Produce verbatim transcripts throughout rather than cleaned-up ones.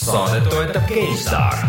Saadet toetab GameStar.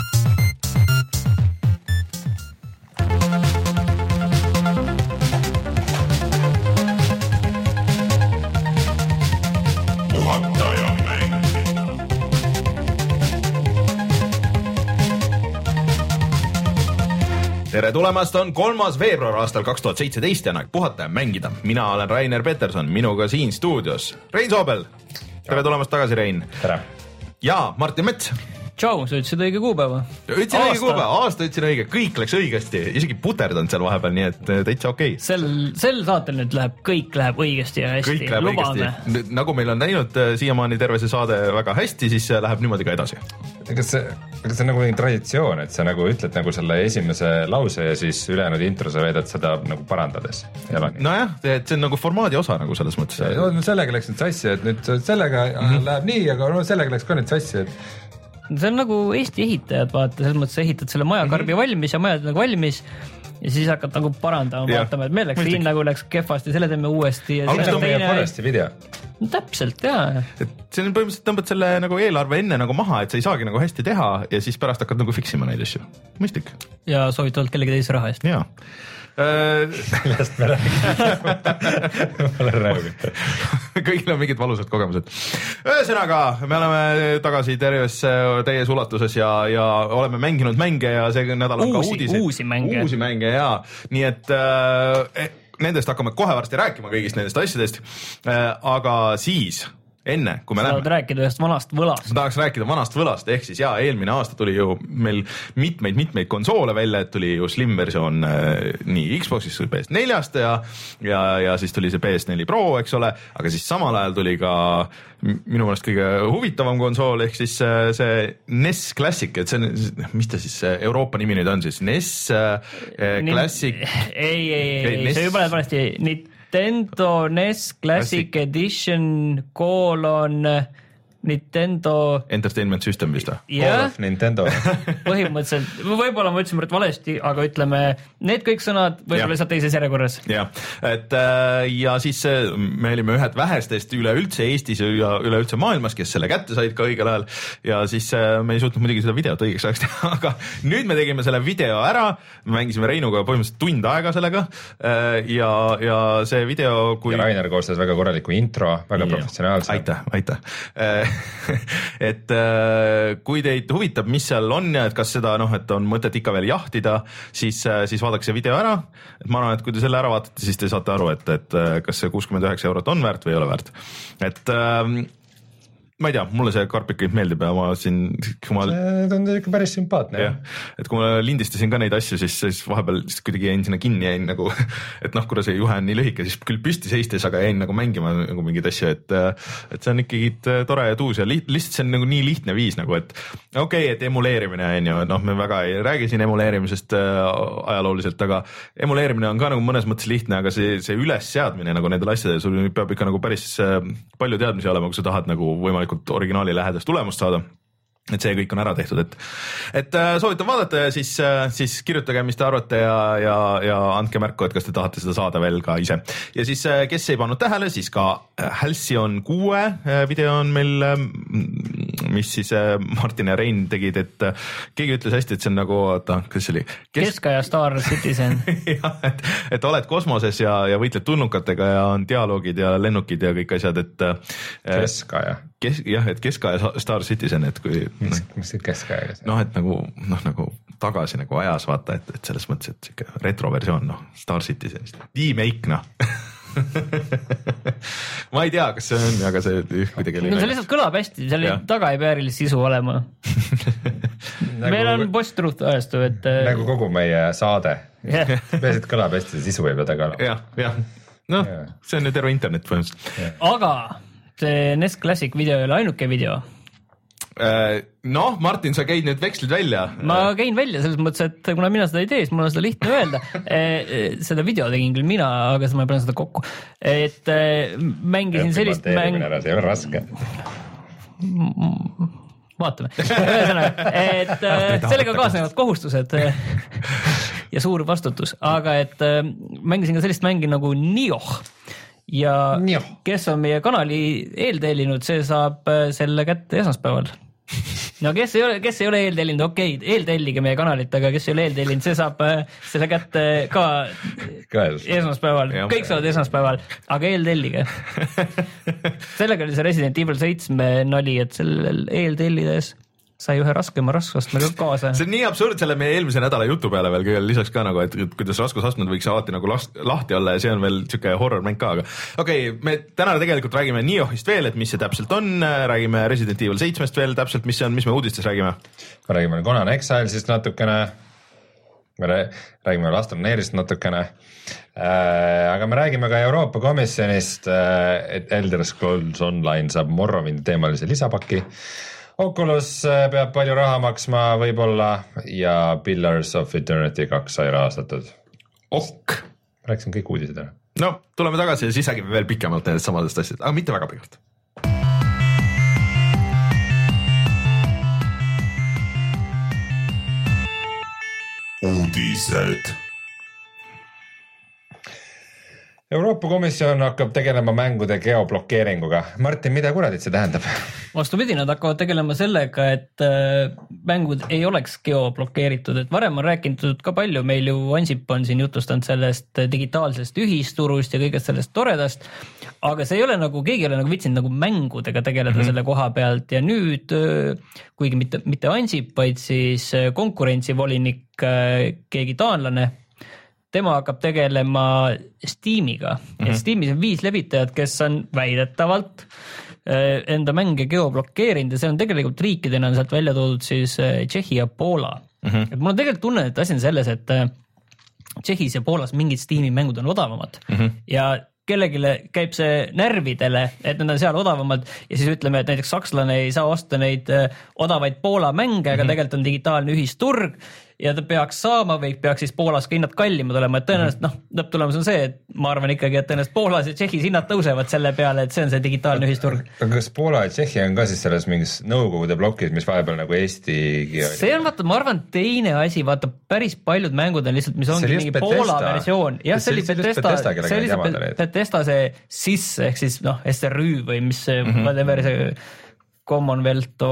Tere tulemast, on kolmas veebruar aastal kaks tuhat seitseteist ja aeg puhata ja mängida. Mina olen Rainer Peterson, minuga siin stuudios Rein Soobel. Tere tulemast tagasi, Rein. Tere. Ja Martin Mets. Tšau, sa ütlesid õige kuupäeva. Ütlesin õige kuupäeva, aasta ütlesin õige, kõik läks õigesti, isegi puterdanud seal vahepeal, nii et täitsa okei. Okay. Sel, sel saatel nüüd läheb, kõik läheb õigesti ja hästi, kõik läheb lubame. Õigesti. Nagu meil on näinud siiamaani terve see saade väga hästi, siis läheb niimoodi ka edasi. Kas see, kas see on nagu mingi traditsioon, et sa nagu ütled nagu selle esimese lause ja siis ülejäänud intro sa veedad seda nagu parandades? Nojah, et see on nagu formaadi osa nagu selles mõttes. No, sellega läks nüüd sassi, et nüüd sellega mm-hmm. läheb nii, aga no, sellega läks ka nüüd sassi, et see on nagu Eesti ehitajad, vaata, selles mõttes ehitad selle majakarbi mm-hmm. valmis ja majad nagu valmis ja siis hakkad nagu parandama, vaatama, et meil läks siin nagu läks kehvasti, selle teeme uuesti. Ja aga see on meie Foresti video. No, täpselt, jaa. Et see on põhimõtteliselt tõmbad selle nagu eelarve enne nagu maha, et sa ei saagi nagu hästi teha ja siis pärast hakkad nagu fiksima neid asju. Mõistlik. Ja soovitavalt kellegi teise raha eest. Jaa. Sellest me räägime. Olen räägime. Kõigil on mingid valusad kogemused. Ühesõnaga, me oleme tagasi terves täies ulatuses ja, ja oleme mänginud mänge ja see nädal on uusi, ka uudised. Uusi mänge. Uusi mänge, jaa. Nii et äh, nendest hakkame kohe varsti rääkima kõigist nendest asjadest. Äh, aga siis... Enne, kui me sa lähme. rääkida ühest vanast võlast. Ma tahaks rääkida vanast võlast, ehk siis jaa, eelmine aasta tuli ju meil mitmeid, mitmeid konsoole välja, et tuli ju slim versioon äh, nii Xbox'is kui P S neljast ja, ja, ja siis tuli see P S neli Pro, eks ole, aga siis samal ajal tuli ka minu meelest kõige huvitavam konsool, ehk siis äh, see N E S Classic, et see on, mis ta siis Euroopa nimi nüüd on siis, N E S äh, Classic. Ei, ei, ei, ei, see juba läheb vanasti nii Nintendo N E S Classic, Classic Edition colon Nintendo Entertainment System vist või? Yeah. Nintendo. Põhimõtteliselt, võib-olla ma ütlesin valesti, aga ütleme, need kõik sõnad võib-olla lihtsalt teises järjekorras. Ja, et ja siis me olime ühed vähestest üleüldse Eestis ja üleüldse maailmas, kes selle kätte said ka õigel ajal ja siis me ei suutnud muidugi seda videot õigeks ajaks teha, aga nüüd me tegime selle video ära, me mängisime Reinuga põhimõtteliselt tund aega sellega ja, ja see video kui... Ja Rainer koostas väga korraliku intro, väga ja. Professionaalse. Aitäh, aitäh. et kui teid huvitab, mis seal on ja et kas seda, noh, et on mõtet ikka veel jahtida, siis, siis vaadake see video ära. Et ma arvan, et kui te selle ära vaatate, siis te saate aru, et, et kas see kuuskümmend üheksa eurot on väärt või ei ole väärt. Et ma ei tea, mulle see karpik meeldib ja ma siin... Kui ma... See tundub ikka päris sümpaatne. Ja, et kui ma lindistasin ka neid asju, siis, siis vahepeal siis kuidagi jäin sinna kinni jäin nagu, et noh, kuna see juhe on nii lühike, siis küll püsti seistes, aga jäin nagu mängima nagu mingid asju, et, et see on ikkagi tore ja tuus ja li, lihtsalt see on nagu nii lihtne viis nagu, et okei, okay, et emuleerimine on ju, noh, me väga ei räägi siin emuleerimisest ajalooliselt, aga emuleerimine on ka nagu mõnes mõttes lihtne, aga see, see ülesseadmine nagu nendel asjadel, sul peab ikka nagu päris palju teadmisi olema, kui sa tahad nagu võimalikult originaali lähedast tulemust saada. Et see kõik on ära tehtud, et, et soovitan vaadata ja siis, siis kirjutage, mis te arvate ja, ja, ja andke märku, et kas te tahate seda saada veel ka ise. Ja siis, kes ei pannud tähele, siis ka Halcyon kuue video on meil, mis siis Martin ja Rein tegid, et keegi ütles hästi, et see on nagu, oota, kas see oli? Kes... Keskaja Star Citizen. ja, et, et oled kosmoses ja, ja võitled tulnukatega ja on dialoogid ja lennukid ja kõik asjad, et Keskaja. Kes, jah, et Keskaja Star Citizen, et kui mis, mis see Keskajaga see? Noh, et nagu, noh, nagu tagasi nagu ajas vaata, et, et selles mõttes, et siuke retroversioon, noh, Star Citizenist. Remake, noh. ma ei tea, kas see on, aga see kuidagi no, see lihtsalt kõlab hästi, seal ja. Taga ei pääril sisu olema. nagu, meil on post-truth ajastu, et nagu kogu meie saade yeah. Peasid kõlab hästi, see sisu ei pea taga olema. jah, jah, noh yeah. See on ju terve internet põhimõtteliselt yeah. Aga see N E S Classic video ei ole ainuke video. Noh, Martin, sa käid nüüd vekslid välja. Ma käin välja selles mõttes, et kuna mina seda ei tee, siis mul on seda lihtne öelda. Seda video tegin küll mina, aga siis ma ei pane seda kokku. Et mängisin sellist mäng... See on raske. Vaatame. Ühesõnaga, et sellega kaasnevad kohustused ja suur vastutus. Aga et mängisin ka sellist mängi nagu Nioh. Ja Nioh. Kes on meie kanali eeltellinud, see saab selle kätte esmaspäeval. no kes ei ole, kes ei ole eeltellinud, okei okay,, eeltellige meie kanalit, aga kes ei ole eeltellinud, see saab selle kätte ka esmaspäeval, kõik saavad esmaspäeval, aga eeltellige. Sellega oli see Resident Evil seitse nali, et sellel eeltellides sai ühe raskema raskusastmega kaasa. See on nii absurd selle meie eelmise nädala jutu peale veel kõigel lisaks ka nagu, et kuidas raskusastmed võiks alati nagu last, lahti olla ja see on veel siuke horror mäng ka, aga okei okay,, me täna tegelikult räägime Niohist veel, et mis see täpselt on, räägime Resident Evil seitsmest veel täpselt, mis see on, mis me uudistes räägime? Me räägime Conan Exilesist natukene, me räägime Astroneerist natukene, äh, aga me räägime ka Euroopa Komisjonist, et Elder Scrolls Online saab Morrowindi teemalise lisapaki, Oculus peab palju raha maksma võib-olla ja Pillars of Eternity kaks sai rahastatud. Ok. Rääkisime kõik uudised ära. No, tuleme tagasi ja siis räägime veel pikemalt nendest samadest asjad, aga mitte väga pikalt. Uudised. Euroopa Komisjon hakkab tegelema mängude geoblokeeringuga. Martin, mida kuradit see tähendab? Vastupidi, nad hakkavad tegelema sellega, et mängud ei oleks geoblokeeritud, et varem on rääkinud ka palju, meil ju Ansip on siin jutustanud sellest digitaalsest ühisturust ja kõigest sellest toredast, aga see ei ole nagu, keegi ei ole nagu vitsinud nagu mängudega tegeleda mm-hmm. selle koha pealt ja nüüd, kuigi mitte, mitte Ansip, vaid siis konkurentsivolinik, keegi taanlane, tema hakkab tegelema Steamiga, mm-hmm. et Steamis on viis levitajat, kes on väidetavalt enda mänge geoblokkeerinud ja see on tegelikult riikidena on sealt välja toodud siis Tšehhi ja Poola. Mm-hmm. Et mul on tegelikult tunne, et asi on selles, et Tšehhis ja Poolas mingid Steami mängud on odavamad mm-hmm. ja kellegile käib see närvidele, et need on seal odavamad ja siis ütleme, et näiteks sakslane ei saa osta neid odavaid Poola mänge, aga mm-hmm. tegelikult on digitaalne ühisturg ja ta peaks saama või peaks siis Poolas ka hinnad kallimad olema, et tõenäoliselt noh, lõpptulemus on see, et ma arvan ikkagi, et tõenäoliselt Poolas ja Tšehhis hinnad tõusevad selle peale, et see on see digitaalne ühisturg. Aga kas Poola ja Tšehhi on ka siis selles mingis nõukogude blokis, mis vahepeal nagu Eestigi oli? See on vaata, ma arvan, teine asi, vaata päris paljud mängud on lihtsalt, mis ongi mingi Poola versioon. Jah, see oli Bethesda, see oli Bethesda see S I S ehk siis noh, S R Ü või mis see mm-hmm. whatever see Commonwealth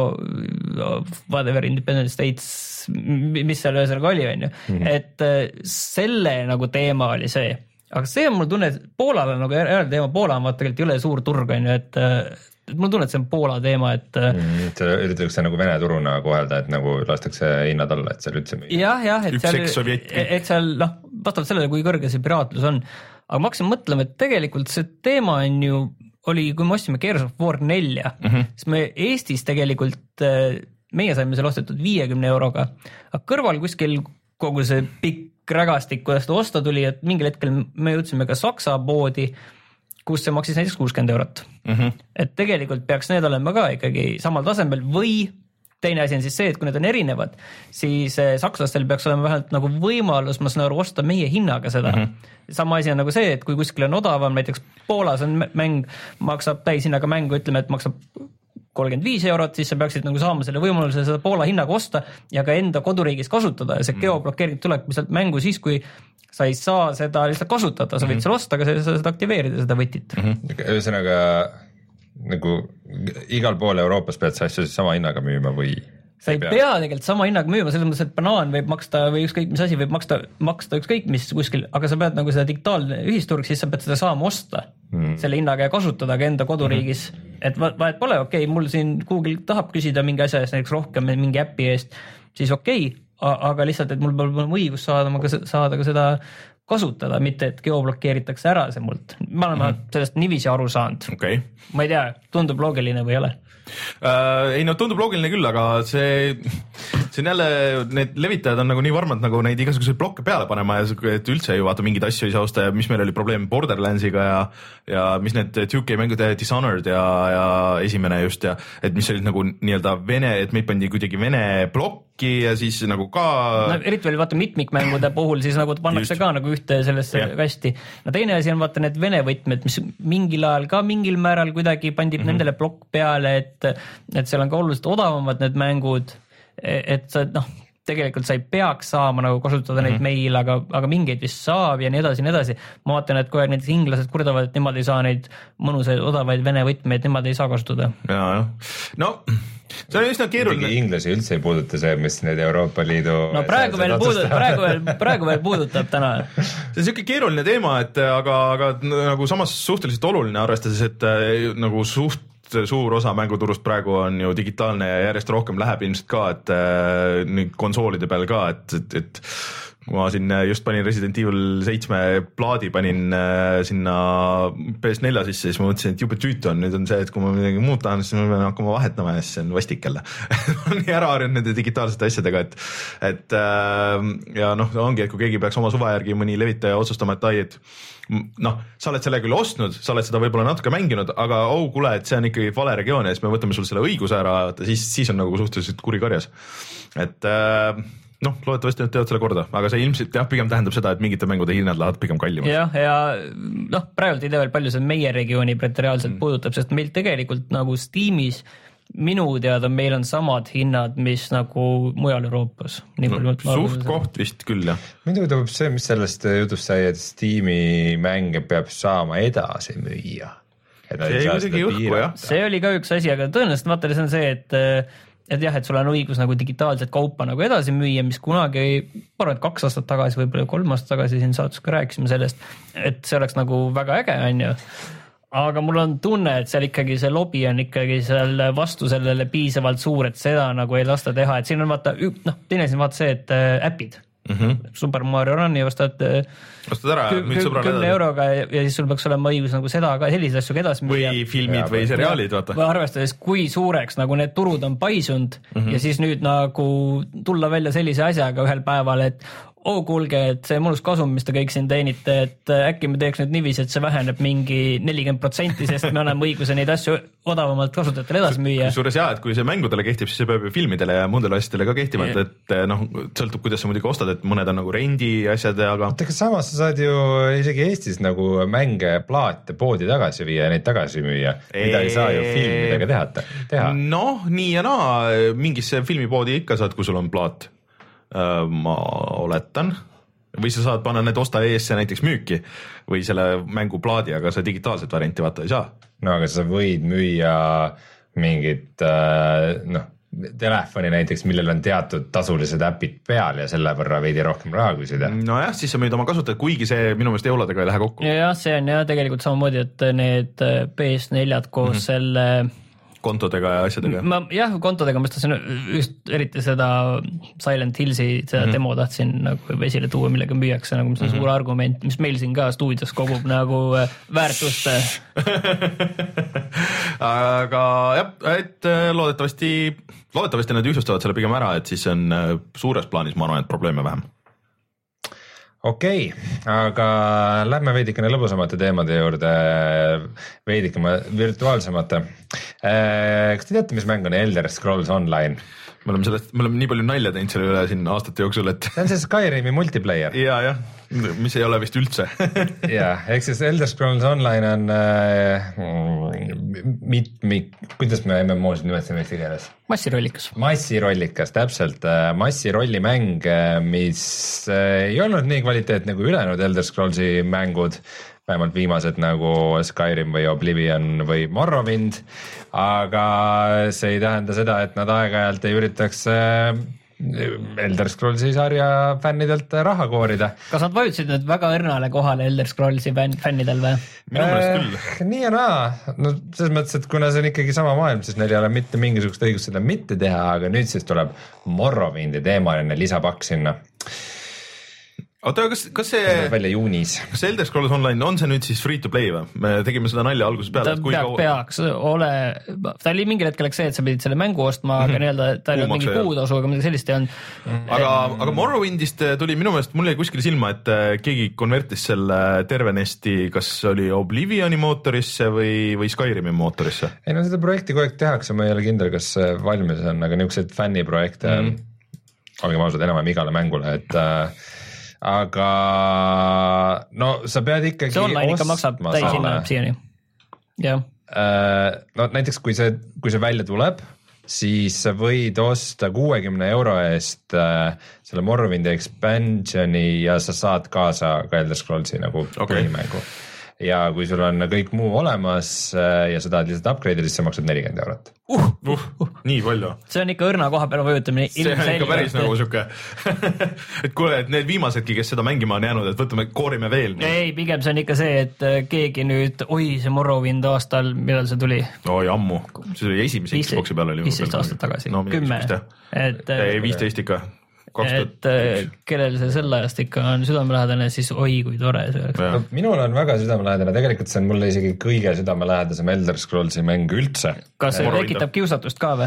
whatever Independent States, mis seal ühesõnaga oli, on ju. Mm-hmm. Et selle nagu teema oli see. Aga see on mul tunne, et Poolal on nagu järel teema, Poola on vaata tegelikult jõle suur turg, on ju, et, et mul tunne, et see on Poola teema, et mm, see üritatakse nagu Vene turuna kohelda, et nagu lastakse hinnad alla, et seal üldse müüa. Jah, jah, et seal, et seal noh, vastavalt sellele, kui kõrge see piraatlus on. Aga ma hakkasin mõtlema, et tegelikult see teema on ju oli, kui me ostime Gears of War nelja, mm-hmm. siis me Eestis tegelikult, meie saime selle ostetud viiekümne euroga, aga kõrval kuskil kogu see pikk rägastik, kuidas ta osta tuli, et mingil hetkel me jõudsime ka Saksa poodi, kus see maksis näiteks kuuskümmend eurot. Mm-hmm. Et tegelikult peaks need olema ka ikkagi samal tasemel või teine asi on siis see, et kui need on erinevad, siis sakslastel peaks olema vähemalt nagu võimalus, ma saan aru, osta meie hinnaga seda. Mm-hmm. Sama asi on nagu see, et kui kuskil on odavam, näiteks Poolas on mäng, maksab täishinnaga mängu, ütleme, et maksab kolmkümmend viis eurot, siis sa peaksid nagu saama selle võimaluse seda Poola hinnaga osta ja ka enda koduriigis kasutada ja see mm-hmm. geoblokeering tuleb sealt mängu siis, kui sa ei saa seda lihtsalt kasutada, sa võid mm-hmm. seal osta, aga sa seda aktiveerida, seda võtit. Mm-hmm. Ühesõnaga nagu igal pool Euroopas pead sa asju sama hinnaga müüma või sa ei pea, pea tegelikult sama hinnaga müüma, selles mõttes, et banaan võib maksta või ükskõik mis asi võib maksta, maksta ükskõik mis kuskil, aga sa pead nagu seda digitaalne ühisturg, siis sa pead seda saama osta mm. selle hinnaga ja kasutada ka enda koduriigis, mm. et vahet pole, okei okay,, mul siin Google tahab küsida mingi asja eest, näiteks rohkem mingi äpi eest, siis okei okay,, aga lihtsalt, et mul peab õigus saada, saada ka seda kasutada, mitte et geoblokeeritakse ära see mult. Ma olen mm-hmm. sellest nivisi aru saanud. Okay. Ma ei tea, tundub loogiline või ei ole? Uh, ei no tundub loogiline küll, aga see, see on jälle, need levitajad on nagu nii varmad nagu neid igasuguseid blokke peale panema ja et üldse ju vaata mingeid asju ei saa osta ja mis meil oli probleem Borderlandsiga ja, ja mis need two K mängud Dishonored ja, ja esimene just ja et mis olid nagu nii-öelda Vene, et meid pandi kuidagi Vene blokki ja siis nagu ka no, eriti veel vaata mitmikmängude puhul siis nagu pannakse just. Ka nagu ühte sellesse yeah. kasti. No teine asi on vaata need Vene võtmed, mis mingil ajal ka mingil määral kuidagi pandi mm-hmm. nendele blokk peale, et et seal on ka oluliselt odavamad need mängud, et sa noh, tegelikult sa ei peaks saama nagu kasutada neid mm-hmm. meil, aga, aga mingeid vist saab ja nii edasi, nii edasi. Ma vaatan, et kui need inglased kurdavad, et nemad ei saa neid mõnusaid odavaid Vene võtmeid, nemad ei saa kasutada. Ja, ja. No see on üsna keeruline. Inglasi üldse ei puuduta see, mis need Euroopa Liidu no praegu veel puudutab, praegu veel, praegu veel puudutab täna. See on siuke keeruline teema, et aga, aga nagu samas suhteliselt oluline arvestades, et nagu suht suur osa mänguturust praegu on ju digitaalne ja järjest rohkem läheb ilmselt ka, et nüüd konsoolide peal ka, et, et, et ma siin just panin Resident Evil seitsme plaadi, panin sinna P S neli sisse, siis ma mõtlesin, et jube tüütu on, nüüd on see, et kui ma midagi muud tahan, siis ma pean hakkama vahetama ja siis see on vastik jälle. Ma olen nii ära harjunud nende digitaalsete asjadega, et, et ja noh, ongi, et kui keegi peaks oma suva järgi mõni levitaja otsustama, et ai, et noh, sa oled selle küll ostnud, sa oled seda võib-olla natuke mänginud, aga oh, kuule, et see on ikkagi vale regioon ja siis me võtame sul selle õiguse ära, siis, siis on nagu suhteliselt kuri karjas. Et noh, loodetavasti nad teevad selle korda, aga see ilmselt jah, pigem tähendab seda, et mingite mängude hinnad lähevad pigem kallimaks. jah, ja noh, praegult ei tea veel palju see meie regiooni reaalselt mm. puudutab, sest meil tegelikult nagu Steamis minu teada meil on samad hinnad, mis nagu mujal Euroopas. No, suht koht vist küll, jah. Mind tõubab see, mis sellest jutust sai, et Steam'i mänge peab saama edasi müüa. See, ei õhku, jah. see oli ka üks asi, aga tõenäoliselt vaata, see on see, et et jah, et sul on õigus nagu digitaalset kaupa nagu edasi müüa, mis kunagi, ma arvan, et kaks aastat tagasi, võib-olla kolm aastat tagasi siin saates ka rääkisime sellest, et see oleks nagu väga äge, on ju. Aga mul on tunne, et seal ikkagi see lobi on ikkagi seal vastu sellele piisavalt suur, et seda nagu ei lasta teha, et siin on vaata, noh, teine siin vaata see, et äpid. Mm-hmm. Super Mario Run'i ostad, ostad ära, kümne euroga ja, ja siis sul peaks olema õigus nagu seda ka selliseid asju edasi müüa. Või filmid ja, või seriaalid, vaata. Või arvestades, kui suureks nagu need turud on paisunud mm-hmm. ja siis nüüd nagu tulla välja sellise asjaga ühel päeval, et oo kuulge, et see mõnus kasum, mis te kõik siin teenite, et äkki me teeks nüüd niiviisi, et see väheneb mingi nelikümmend protsenti, sest me anname õiguse neid asju odavamalt kasutajatele edasi müüa. Suures jah, et kui see mängudele kehtib, siis see peab ju filmidele ja muudele asjadele ka kehtima, yeah. et noh, sõltub, kuidas sa muidugi ostad, et mõned on nagu rendi asjad, aga aga samas sa saad ju isegi Eestis nagu mänge plaate poodi tagasi viia ja neid tagasi müüa, mida ei saa ju filmidega teha, teha. Noh, nii ja naa, mingisse filmipoodi ikka saad, kui sul on plaat. Ma oletan või sa saad panna need osta eesse näiteks müüki või selle mängu plaadi, aga see digitaalset varianti vaata ei saa. No aga sa võid müüa mingit noh, telefoni näiteks, millel on teatud tasulised äpid peal ja selle võrra veidi rohkem raha küsida. No jah, siis sa müüd oma kasutajad, kuigi see minu meelest euladega ei lähe kokku. Ja see on jah tegelikult samamoodi, et need P S neljad koos mm-hmm. selle kontodega ja asjadega. Ma, jah, kontodega ma tahtsin just eriti seda Silent Hillsi seda mm-hmm. demo tahtsin nagu esile tuua, millega müüakse, nagu mis on mm-hmm. suur argument, mis meil siin ka stuudios kogub nagu väärtust. Aga jah, et loodetavasti, loodetavasti nad ühtsustavad selle pigem ära, et siis on suures plaanis, ma arvan, et probleeme vähem. Okei, okay, aga lähme veidikene lõbusamate teemade juurde, veidikene virtuaalsemate. Kas te teate, mis mäng on Elder Scrolls Online? Me oleme, sellest, me oleme nii palju nalja teinud selle üle siin aastate jooksul, et see on see Skyrimi multiplayer. Ja, jah, mis ei ole vist üldse. ja, ehk siis Elder Scrolls Online on äh, mit, mit, kuidas me M M O-sid nimetasime eesti keeles? Massirollikas. Massirollikas, täpselt. Massirollimäng, mis ei olnud nii kvaliteetne kui ülejäänud Elder Scrollsi mängud, vähemalt viimased nagu Skyrim või Oblivion või Morrowind, aga see ei tähenda seda, et nad aeg-ajalt ei üritaks Elder Scrollsi sarja fännidelt raha koorida. Kas nad vajutasid nüüd väga õrnale kohale Elder Scrollsi fännidel või? Minu meelest küll. Nii ja naa, no selles mõttes, et kuna see on ikkagi sama maailm, siis neil ei ole mitte mingisugust õigust seda mitte teha, aga nüüd siis tuleb Morrowindi teemaline lisapakk sinna. Oota, kas, kas see välja juunis. Kas Elder Scrolls Online on see nüüd siis free to play või? Me tegime seda nalja alguses peale. Ta peab, peaks ole, ta oli mingil hetkel see, et sa pidid selle mängu ostma, aga mm-hmm. nii-öelda ta oli mingi kuutasu, aga midagi sellist ei olnud. Aga, aga Morrowindist tuli minu meelest, mul jäi kuskil silma, et keegi konvertis selle tervenesti, kas oli Oblivioni mootorisse või, või Skyrimi mootorisse? Ei no seda projekti kogu aeg tehakse, ma ei ole kindel, kas valmis on, aga niisugused fänniprojekte mm-hmm. olgem ausad enam igale mängule, et aga no sa pead ikkagi see online ikka maksab täis hinna siiani. Jah. No näiteks kui see, kui see välja tuleb, siis sa võid osta kuuekümne euro eest selle Morrowindi expansioni ja sa saad kaasa ka Elder Scrollsi nagu okay. põhimängu. ja kui sul on kõik muu olemas ja sa tahad lihtsalt upgrade'ida, siis sa maksad nelikümmend eurot. Uh, uh, uh, nii palju. See on ikka õrna koha peale vajutamine. See on ikka päris nagu siuke, et kuule, et need viimasedki, kes seda mängima on jäänud, et võtame, koorime veel. Nii. Ei, pigem see on ikka see, et keegi nüüd, oi, see Morrowind aastal, millal see tuli? Oi, ammu. See oli esimese Xboxi peale. viisteist aastat tagasi, no, kümme. Et, ei, viisteist ikka. et kellel see sel ajast ikka on südamelähedane, siis oi, kui tore see oleks. No, minul on väga südamelähedane, tegelikult see on mulle isegi kõige südamelähedasem Elder Scrollsi mäng üldse. Kas see tekitab kiusatust ka või?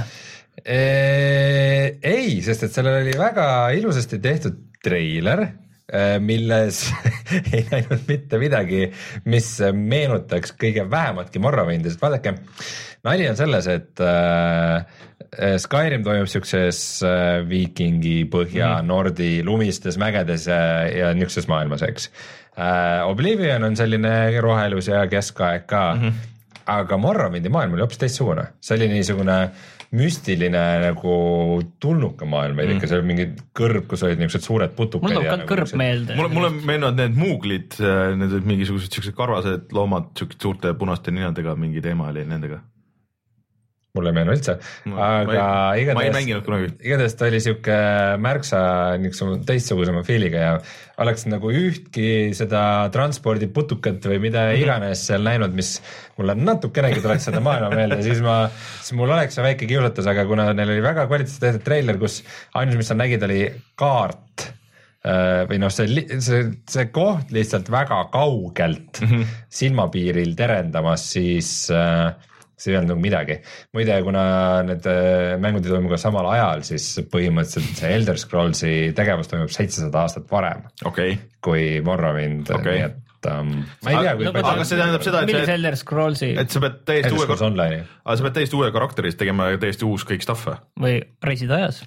E, ei, sest et sellel oli väga ilusasti tehtud treiler, milles ei näinud mitte midagi, mis meenutaks kõige vähematki Morrowindi, sest vaadake, nali on selles, et äh, Skyrim toimub siukses äh, viikingi põhja mm -hmm. Nordi lumistes mägedes ja, ja niisuguses maailmas, eks äh,. Oblivion on selline rohelus ja keskaeg ka mm, -hmm. aga Morrowindi maailm oli hoopis teistsugune, see oli niisugune müstiline nagu tulnuka maailm, mm. ikka seal oli mingi kõrb, kus olid niisugused suured putukad. Mul tuleb ka kõrb nagu meelde. Mulle, mulle meenuvad need muuglid, need mingisugused siuksed karvased loomad, siuksed suurte punaste ninadega, mingi teema oli nendega. Mulle ei meenu üldse, aga igatahes, igatahes ta oli siuke märksa teistsugusema feeliga ja oleks nagu ühtki seda transpordiputukat või mida iganes seal näinud, mis mulle natukenegi tuleks seda maailma meelde, siis ma, siis mul oleks see väike kiusatus, aga kuna neil oli väga kvaliteetselt tehtud treiler, kus ainus, mis sa nägid, oli kaart või noh, see, see, see koht lihtsalt väga kaugelt mm -hmm. silmapiiril terendamas, siis äh, see ei olnud nagu midagi. Muide, kuna need mängud ei toimu ka samal ajal, siis põhimõtteliselt see Elder Scrollsi tegevus toimub seitsesada aastat varem okay. kui Morrowind, okay. nii et um, ma ei tea, kui no, palju... Aga see tähendab seda, et, see, Elder Scrollsi... et sa pead täiesti uue, kar... aga sa pead täiesti uue karakterist tegema täiesti uus kõik stuff või reisida ajas?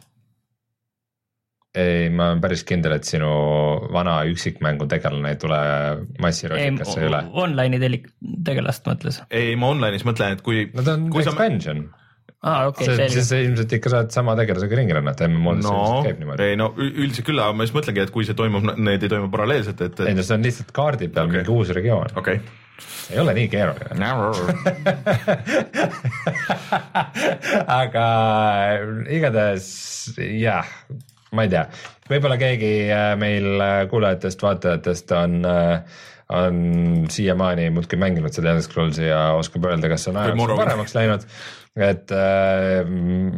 Ei, ma olen päris kindel, et sinu vana üksikmängu tegelane ei tule massirosikasse üle. Online'i tegelast mõtles? Ei, ma online'is mõtlen, et kui... No ta on kui expansion. Ah, okay, see, siis ilmselt ikka saad sama tegelasega ringi rannata, M M O-des no, käib niimoodi. Ei, no üldiselt küll, aga ma just mõtlengi, et kui see toimub, need ei toimu paralleelselt, et... Ei, no see on lihtsalt kaardi peal okay. mingi uus regioon. Okay. Ei ole nii keeruline. aga igatahes, jah... ma ei tea, võib-olla keegi meil kuulajatest, vaatajatest on, on siiamaani muudki mänginud seda Elder Scrollsi ja oskab öelda, kas on ajaks paremaks läinud, et äh,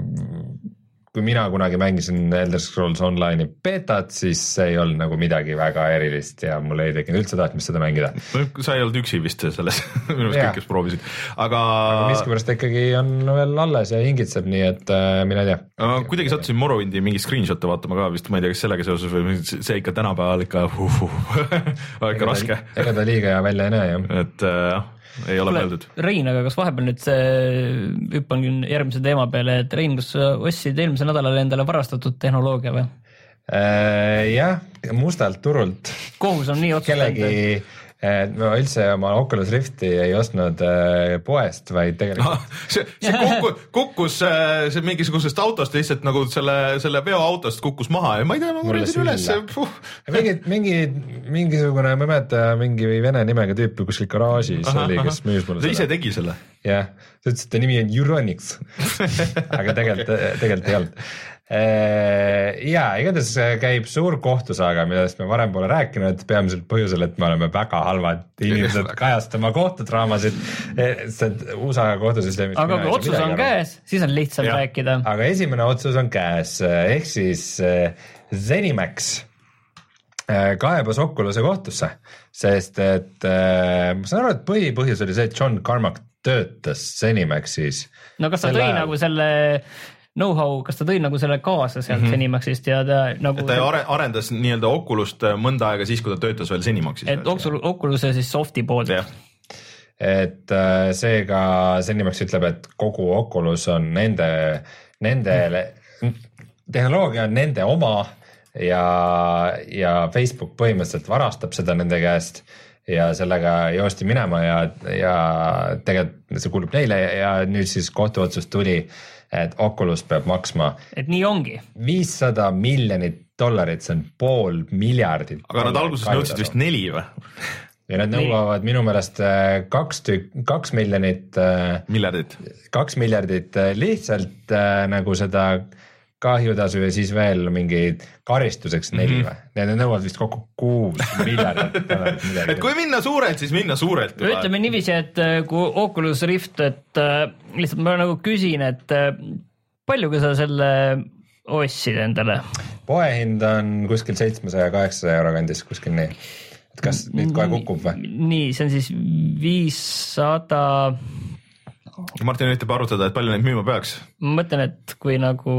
kui mina kunagi mängisin Elder Scrolls Online'i betat, siis see ei olnud nagu midagi väga erilist ja mul ei tekinud üldse tahtmist seda mängida. Sa ei olnud üksi vist selles, minu meelest kõik, kes proovisid. Aga, aga miskipärast ikkagi on veel alles ja hingitseb, nii et äh, mina ei tea. Kuidagi sattusin Morrowindi mingi screenshot'e vaatama ka vist, ma ei tea, kas sellega seoses või see ikka tänapäeval ikka uh, uh, ikka raske. Ega ta liiga ja välja ei näe, jah. Et jah. Uh, ei ole mõeldud. Rein, aga kas vahepeal nüüd see hüppan järgmise teema peale, et Rein, kas ostsid eelmise nädalal endale varastatud tehnoloogia või? Äh, jah, mustalt turult. Kohus on nii otsustanud. Kellegi, ma üldse oma Oculus Rifti ei ostnud äh, poest, vaid tegelikult no, see, see kukkus, kukkus äh, see mingisugusest autost lihtsalt nagu selle, selle veoautost kukkus maha ja ma ei tea, ma kurindin üles puh. mingi, mingi, mingisugune, ma ei mäleta, mingi vene nimega tüüpi kuskil garaažis aha, oli, kes müüs mulle ta ise tegi selle? jah, ta ütles, et ta nimi on Euronics aga tegelikult, tegelikult ei olnud. Jaa, igatahes käib suur kohtusaaga, millest me varem pole rääkinud, peamiselt põhjusel, et me oleme väga halvad inimesed kajastama kohtudraamasid, sest U S A kohtusüsteemis. aga kui otsus on käes, siis on lihtsam ja. rääkida. aga esimene otsus on käes, ehk siis Zenimax kaebas Oculus'e kohtusse, sest et ma saan aru, et põhipõhjus oli see, et John Carmack töötas Zenimaxis. no kas ta tõi ajal... nagu selle know-how, kas ta tõi nagu selle kaasa sealt mm -hmm. Zenimaxist ja ta nagu... Et ta arendas nii-öelda Oculust mõnda aega siis, kui ta töötas veel Zenimaxis. Et Oculus'e siis softi poolt. Et seega Zenimax ütleb, et kogu Oculus on nende, nende tehnoloogia on nende oma ja, ja Facebook põhimõtteliselt varastab seda nende käest ja sellega joosti minema ja, ja tegelikult see kuulub neile ja nüüd siis kohtuotsus tuli, et Oculus peab maksma et nii ongi viissada miljonit dollarit, see on pool miljardit. aga nad alguses nõudsid vist neli või? ja nad nõuavad minu meelest kaks tükk, kaks miljonit miljardit, kaks miljardit lihtsalt äh, nagu seda kahjutasu ja siis veel mingi karistuseks neli või? Mm-hmm. Need nõuavad vist kokku kuus miljardit. et kui minna suurelt, siis minna suurelt. Ütleme niiviisi, et kui Oculus Rift, et äh, lihtsalt ma nagu küsin, et äh, paljuga sa selle ostsid endale? Poehind on kuskil seitsmesaja kaheksasaja euro kandis, kuskil nii. Et kas nüüd kohe kukub või? Nii, see on siis viissada... Martin üritab arutada, et palju neid müüma peaks. Ma mõtlen, et kui nagu...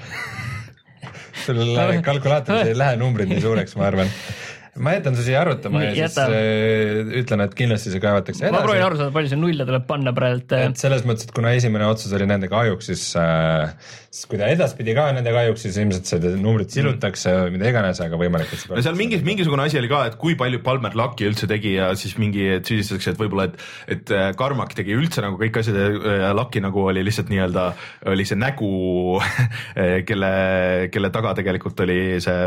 Sul kalkulaatoris ei lähe numbrid nii suureks, ma arvan. Ma jätan su siia arutama ja siis äh, ütlen, et kindlasti see kaevatakse edasi. Ma proovin aru saada, palju see nulle tuleb panna praegu. Et selles mõttes, et kuna esimene otsus oli nende kahjuks, siis, äh, siis kui ta edaspidi ka nende kahjuks, siis ilmselt seda numbrit silutakse mm. mida iganes, aga võimalik, et see no seal mingi, mingisugune asi oli ka, et kui palju Palmer Lucky üldse tegi ja siis mingi, et süüdistatakse, et võib-olla, et, et Carmack tegi üldse nagu kõik asjad ja Lucky nagu oli lihtsalt nii-öelda, oli see nägu, kelle, kelle taga tegelikult oli see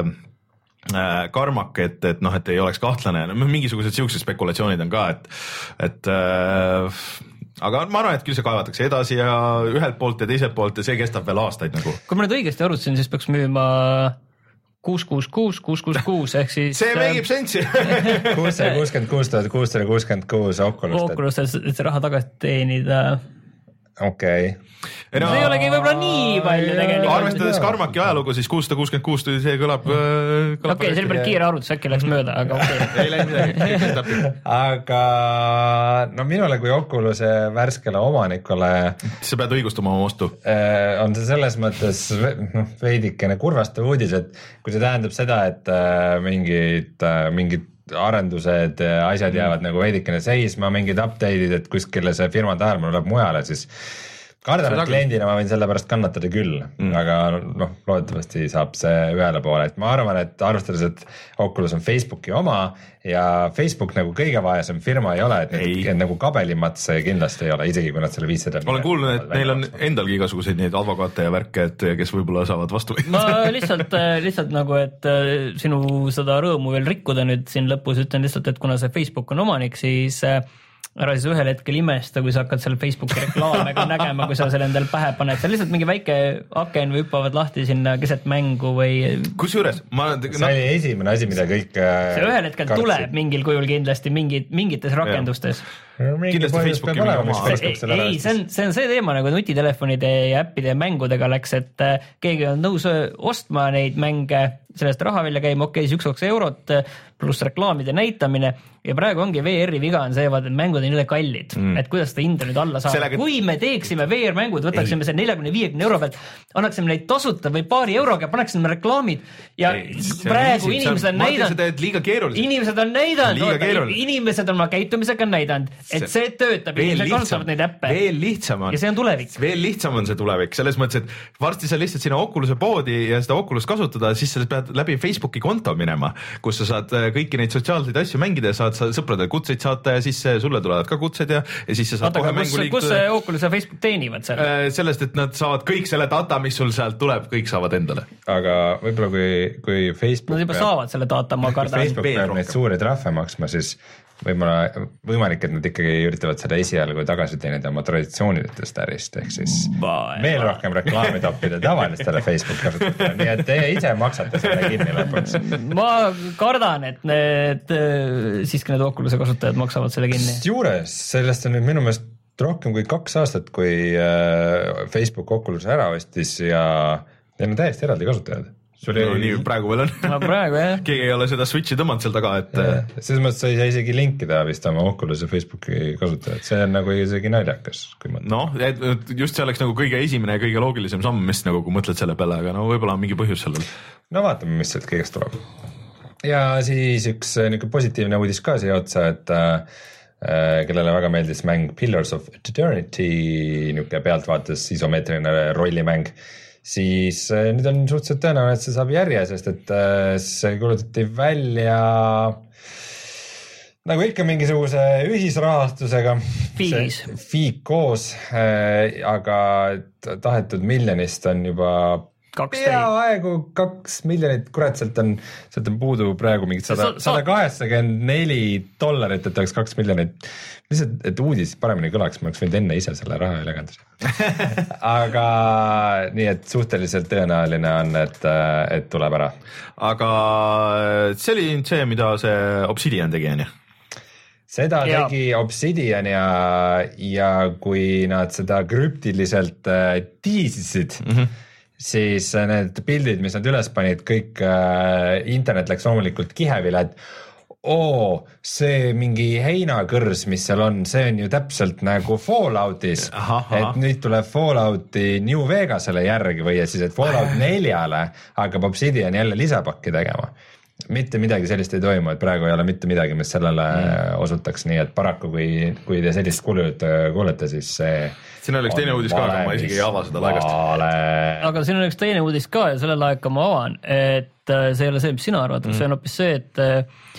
Carmack, et, et noh, et ei oleks kahtlane, no mingisugused siuksed spekulatsioonid on ka, et, et äh, aga ma arvan, et küll see kaevatakse edasi ja ühelt poolt ja teiselt poolt ja see kestab veel aastaid nagu. Kui ma nüüd õigesti arutasin, siis peaks müüma kuus kuus kuus, kuus kuus kuus ehk siis see mängib sensi. kuussada kuuskümmend kuus tuhat kuussada kuuskümmend kuus Oculust. Oculust, et see raha tagasi teenida. Okei. Okay. No, see ei olegi võib-olla nii palju tegelikult. Arvestades Carmacki ajalugu, siis kuussada kuuskümmend kuus see kõlab... Okei, okay, selle pealt kiire arvutus, äkki läks mööda, aga okei. Okay. ei läinud midagi. Aga no minule kui Oculus'e värskele omanikule... Sa pead õigustama oma ostu. On see selles mõttes no, veidikene kurvastav uudis, et kui see tähendab seda, et mingid, mingid arendused, asjad jäävad mm. nagu veidikene seisma, mingid update'id, et kuskile see firma tähelepanu läheb mujale, siis kardan, et kliendina ma võin selle pärast kannatada küll, mm. aga noh, loodetavasti saab see ühele poole, et ma arvan, et arvestades, et Oculus on Facebooki oma ja Facebook nagu kõige vaesem firma ei ole, et ei. Need nagu kabelimad see kindlasti ei ole, isegi kui nad selle viissada ma olen kuulnud, et neil on endalgi igasuguseid neid advokaate ja värke, et kes võib-olla saavad vastu ma lihtsalt, lihtsalt nagu, et sinu seda rõõmu veel rikkuda nüüd siin lõpus ütlen lihtsalt, et kuna see Facebook on omanik, siis ära siis ühel hetkel imesta, kui sa hakkad selle Facebooki reklaame ka nägema, kui sa selle endale pähe paned, see on lihtsalt mingi väike aken või hüppavad lahti sinna keset mängu või... Kusjuures ma... see no... oli esimene asi, mida kõik... see ühel hetkel kartsid. Tuleb mingil kujul kindlasti mingid, mingites rakendustes. Kindlasti Facebooki mingi oma... Ei, see on, see on see teema, nagu nutitelefonide ja äppide ja mängudega läks, et keegi on nõus ostma neid mänge, sellest raha välja käima, okei, okay, üks kaks eurot pluss reklaamide näitamine ja praegu ongi V R-i viga on see, et mängud on üle kallid, mm. et kuidas seda hinda nüüd alla saada. Sellega... Kui me teeksime V R-mängud, võtaksime ei. See neljakümne viiekümne euro pealt, annaksime neid tasuta või paari euroga, paneksime reklaamid ja ei, praegu on inimesed on näidanud, liiga keeruline. Inimesed on näidanud, inimesed on oma käitumisega näidanud, et see töötab, inimesed kasutavad neid äppe. Veel lihtsam on. Ja see on tulevik. Veel lihtsam on see tulevik, selles mõttes, et varsti sa lihtsalt sinna Oculus'e poodi ja seda Oculus kasutada, siis sa pead läbi Facebooki konto minema, kus sa saad kõiki neid sotsiaalseid asju mängida ja saad sa sõpradele kutseid saata ja siis sulle tulevad ka kutsed ja, ja siis sa saad Oota, kohe mängu liikuda. Kus see Oculus ja Facebook teenivad seal? Sellest, et nad saavad kõik selle data, mis sul sealt tuleb, kõik saavad endale. Aga võib-olla kui, kui Facebook... Nad juba peab, saavad selle data, ma kardan. Facebook peab neid suuri trahve maksma, siis võimalik, võimalik, et nad ikkagi üritavad selle esialgu tagasi teenida oma traditsioonidest ärist, ehk siis ba, veel ba. rohkem reklaami toppida tavalistele Facebook kasutajatele, nii et te ise maksate selle kinni lõpuks. Ma kardan, et need, siiski need Oculus'e kasutajad maksavad selle kinni. Juures, sellest on nüüd minu meelest rohkem kui kaks aastat, kui Facebook Oculus'e ära ostis ja neil on täiesti eraldi kasutajad. Sul no, nii praegu veel on. No, praegu, jah. Keegi ei ole seda switchi tõmmanud seal taga, et... Ja, selles mõttes sa ei saa isegi linkida vist oma Oculus ja Facebooki kasutajad. See on nagu isegi naljakas. Noh, just see oleks nagu kõige esimene ja kõige loogilisem samm, mis nagu kui mõtled selle peale, aga no võib-olla on mingi põhjus sellel. No vaatame, mis sealt kõigest tuleb. Ja siis üks niisugune positiivne uudis ka siia otsa, et äh, kellele väga meeldis mäng Pillars of Eternity, niisugune pealtvaates isomeetriline rollimäng, siis nüüd on suhteliselt tõenäoline, et see saab järje, sest et see kuulutati välja nagu ikka mingisuguse ühisrahastusega. Fiigis. Fiig koos, aga tahetud miljonist on juba peaaegu kaks miljonit, kurat, sealt on, sealt on puudu praegu mingid sada, sada kaheksakümmend neli dollarit, et oleks kaks miljonit. Lihtsalt, et uudis paremini kõlaks, ma oleks võinud enne ise selle raha üle kanda. Aga nii, et suhteliselt tõenäoline on, et, et tuleb ära. Aga see oli see, mida see Obsidian tegi, on ju? Seda ja. tegi Obsidian ja, ja kui nad seda krüptiliselt äh, tiisisid, mm-hmm. siis need pildid, mis nad üles panid, kõik äh, internet läks loomulikult kihevile, et oo, see mingi heinakõrs, mis seal on, see on ju täpselt nagu Falloutis, aha, aha. et nüüd tuleb Fallouti New Vegasele järgi või siis, et Fallout neljale hakkab Obsidian jälle lisapakki tegema. Mitte midagi sellist ei toimu, et praegu ei ole mitte midagi, mis sellele mm. osutaks, nii et paraku, kui, kui te sellist kuulete, kuulete, siis see siin on üks teine uudis ka, aga ma isegi ei ava seda laegast. Aga siin on üks teine uudis ka ja selle laeka ma avan, et see ei ole see, mis sina arvad, mm. see on hoopis see, et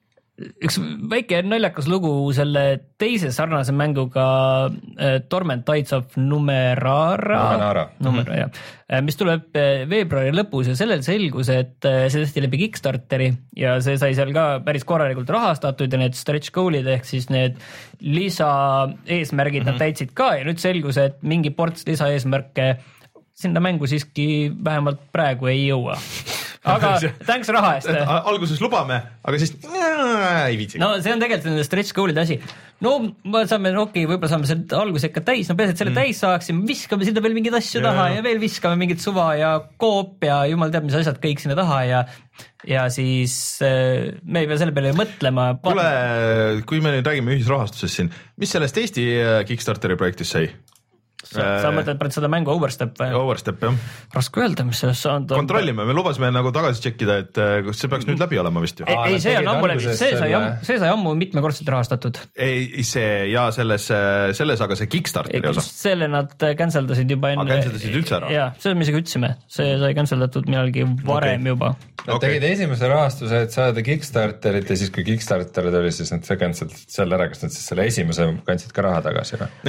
üks väike naljakas lugu selle teise sarnase mänguga äh, Torment Tides of Numenara, Numenara. Numera, mm-hmm. ja, mis tuleb veebruari lõpus ja sellel selgus, et see tehti läbi Kickstarteri ja see sai seal ka päris korralikult rahastatud ja need stretch goal'id ehk siis need lisa eesmärgid mm-hmm. nad täitsid ka ja nüüd selgus, et mingi ports lisa eesmärke sinna mängu siiski vähemalt praegu ei jõua. Aga thanks raha eest. Alguses lubame, aga siis nää, ei viitsi. No see on tegelikult nende stretch goal'ide asi. No me saame, no okei, võib-olla saame selle alguse ikka täis, no peas, et selle mm. täis saaksime, viskame sinna veel mingid asju ja, taha ja veel viskame mingid suva ja koop ja jumal teab, mis asjad kõik sinna taha ja ja siis me ei pea selle peale mõtlema. Kule, kui me nüüd räägime ühisrahastusest siin, mis sellest Eesti Kickstarteri projektist sai? Sa, sa mõtled pärast seda mängu Overstep või? Overstep, jah. Raske öelda, mis sellest saanud on. Kontrollime, me lubasime nagu tagasi tšekkida, et see peaks nüüd läbi olema vist ju. Ei, ei see on ammu läbi, see sai ammu, see sai ammu mitmekordselt rahastatud. Ei, see ja selles, selles aga see Kickstarteri osa. Selle nad canceldasid juba enne. Aga canceldasid üldse ära? Jah, see me isegi ütlesime, see sai canceldatud millalgi varem okay. juba. Nad okay. tegid esimese rahastuse, et saada Kickstarterit ja siis kui Kickstarter tuli, siis nad see canceldasid selle ära, kas nad siis selle esimese kandsid ka raha tagasi või?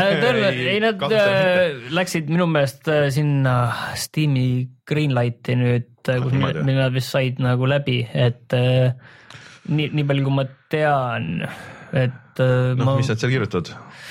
ei, nad läksid minu meelest sinna Steam'i Greenlighti nüüd, kus mille nad vist said nagu läbi, et nii, nii palju kui ma tean, et no, ma... mis nad seal kirjutavad?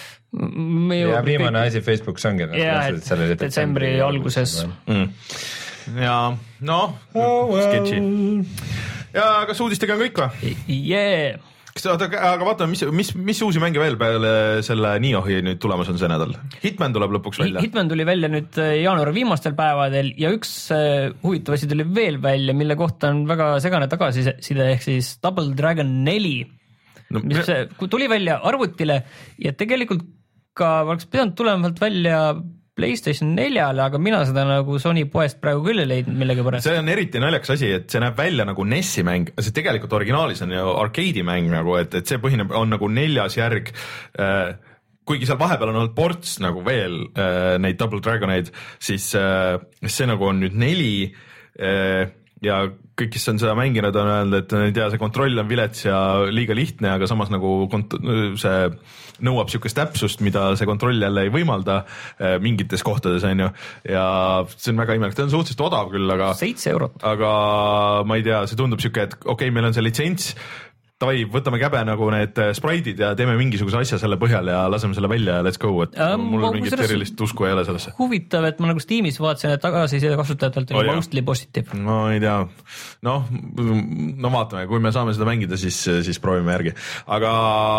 ja viimane asi Facebookis ongi. Ja, et detsembri alguses. Mm. Ja noh, oh, well. Sketši. Ja kas uudistega on kõik või? Yeah. Aga, aga vaatame, mis, mis, mis uusi mänge veel peale selle Niohi nüüd tulemas on see nädal? Hitman tuleb lõpuks välja. Hitman tuli välja nüüd jaanuari viimastel päevadel ja üks huvitav asi tuli veel välja, mille kohta on väga segane tagasiside ehk siis Double Dragon neli, no, mis me... tuli välja arvutile ja tegelikult ka oleks pidanud tulemalt välja PlayStation neljale, aga mina seda nagu Sony poest praegu küll ei leidnud millegi pärast. See on eriti naljakas asi, et see näeb välja nagu N E S-i mäng, see tegelikult originaalis on ju arcade'i mäng nagu, et, et see põhineb, on nagu neljas järg, äh, kuigi seal vahepeal on olnud ports nagu veel äh, neid Double Dragoneid, siis äh, see nagu on nüüd neli äh, ja kõik, kes on seda mänginud, on öelnud, et ei tea, see kontroll on vilets ja liiga lihtne, aga samas nagu kont- see nõuab sükest täpsust, mida see kontroll jälle ei võimalda mingites kohtades, on ju, ja see on väga imelik, ta on suhteliselt odav küll, aga seitse eurot. Aga ma ei tea, see tundub süke, et okei okay,, meil on see litsents, davai, võtame käbe nagu need spraidid ja teeme mingisuguse asja selle põhjal ja laseme selle välja ja let's go, et ähm, mul mingit erilist usku ei ole sellesse. Huvitav, et ma nagu Steamis vaatasin, et tagasiside kasutajatelt oli oh, mostly positiiv. No ei tea, noh, no vaatame, kui me saame seda mängida, siis, siis proovime järgi. Aga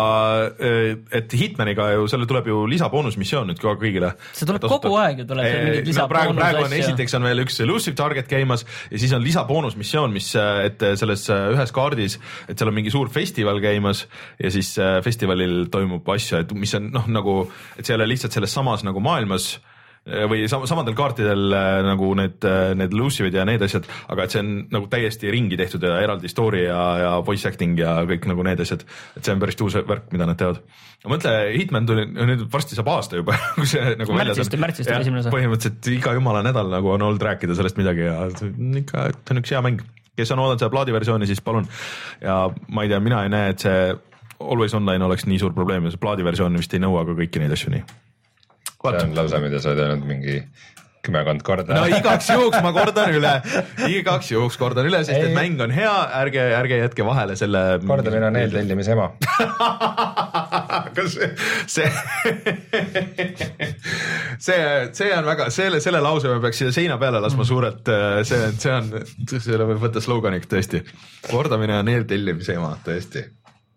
et Hitmaniga ju, selle tuleb ju lisaboonusmissioon nüüd kõigile. See tuleb kogu aeg ju tuleb e, mingid lisaboonus no, praegu, praegu on esiteks on veel üks elusive target käimas ja siis on lisaboonusmissioon, mis et selles ühes kaardis, et seal on mingi suur festival käimas ja siis festivalil toimub asja, et mis on noh, nagu, et see ei ole lihtsalt selles samas nagu maailmas või sam- samadel kaartidel nagu need, need elusive'id ja need asjad, aga et see on nagu täiesti ringi tehtud ja eraldi story ja, ja voice acting ja kõik nagu need asjad, et see on päris uus värk, mida nad teevad. Mõtle, Hitman tuli, nüüd varsti saab aasta juba, kui see nagu märtsist, märtsist on esimene osa. Põhimõtteliselt iga jumala nädal nagu on olnud rääkida sellest midagi ja ikka, et on üks hea mäng. Kes on oodanud seda plaadiversiooni, siis palun. Ja ma ei tea, mina ei näe, et see Always Online oleks nii suur probleem ja see plaadiversioon vist ei nõua ka kõiki neid asju nii. See on lausa, mida sa oled öelnud mingi kümmekond korda. No igaks juhuks ma kordan üle, igaks juhuks kordan üle, sest ei. Et mäng on hea, ärge, ärge jätke vahele selle. Kordamine on eeltellimise ema. Kas see, see, see on väga, selle, selle lause me peaks siia seina peale laskma suurelt, see, see on, selle võib võtta sloganiks tõesti. Kordamine on eeltellimise ema, tõesti.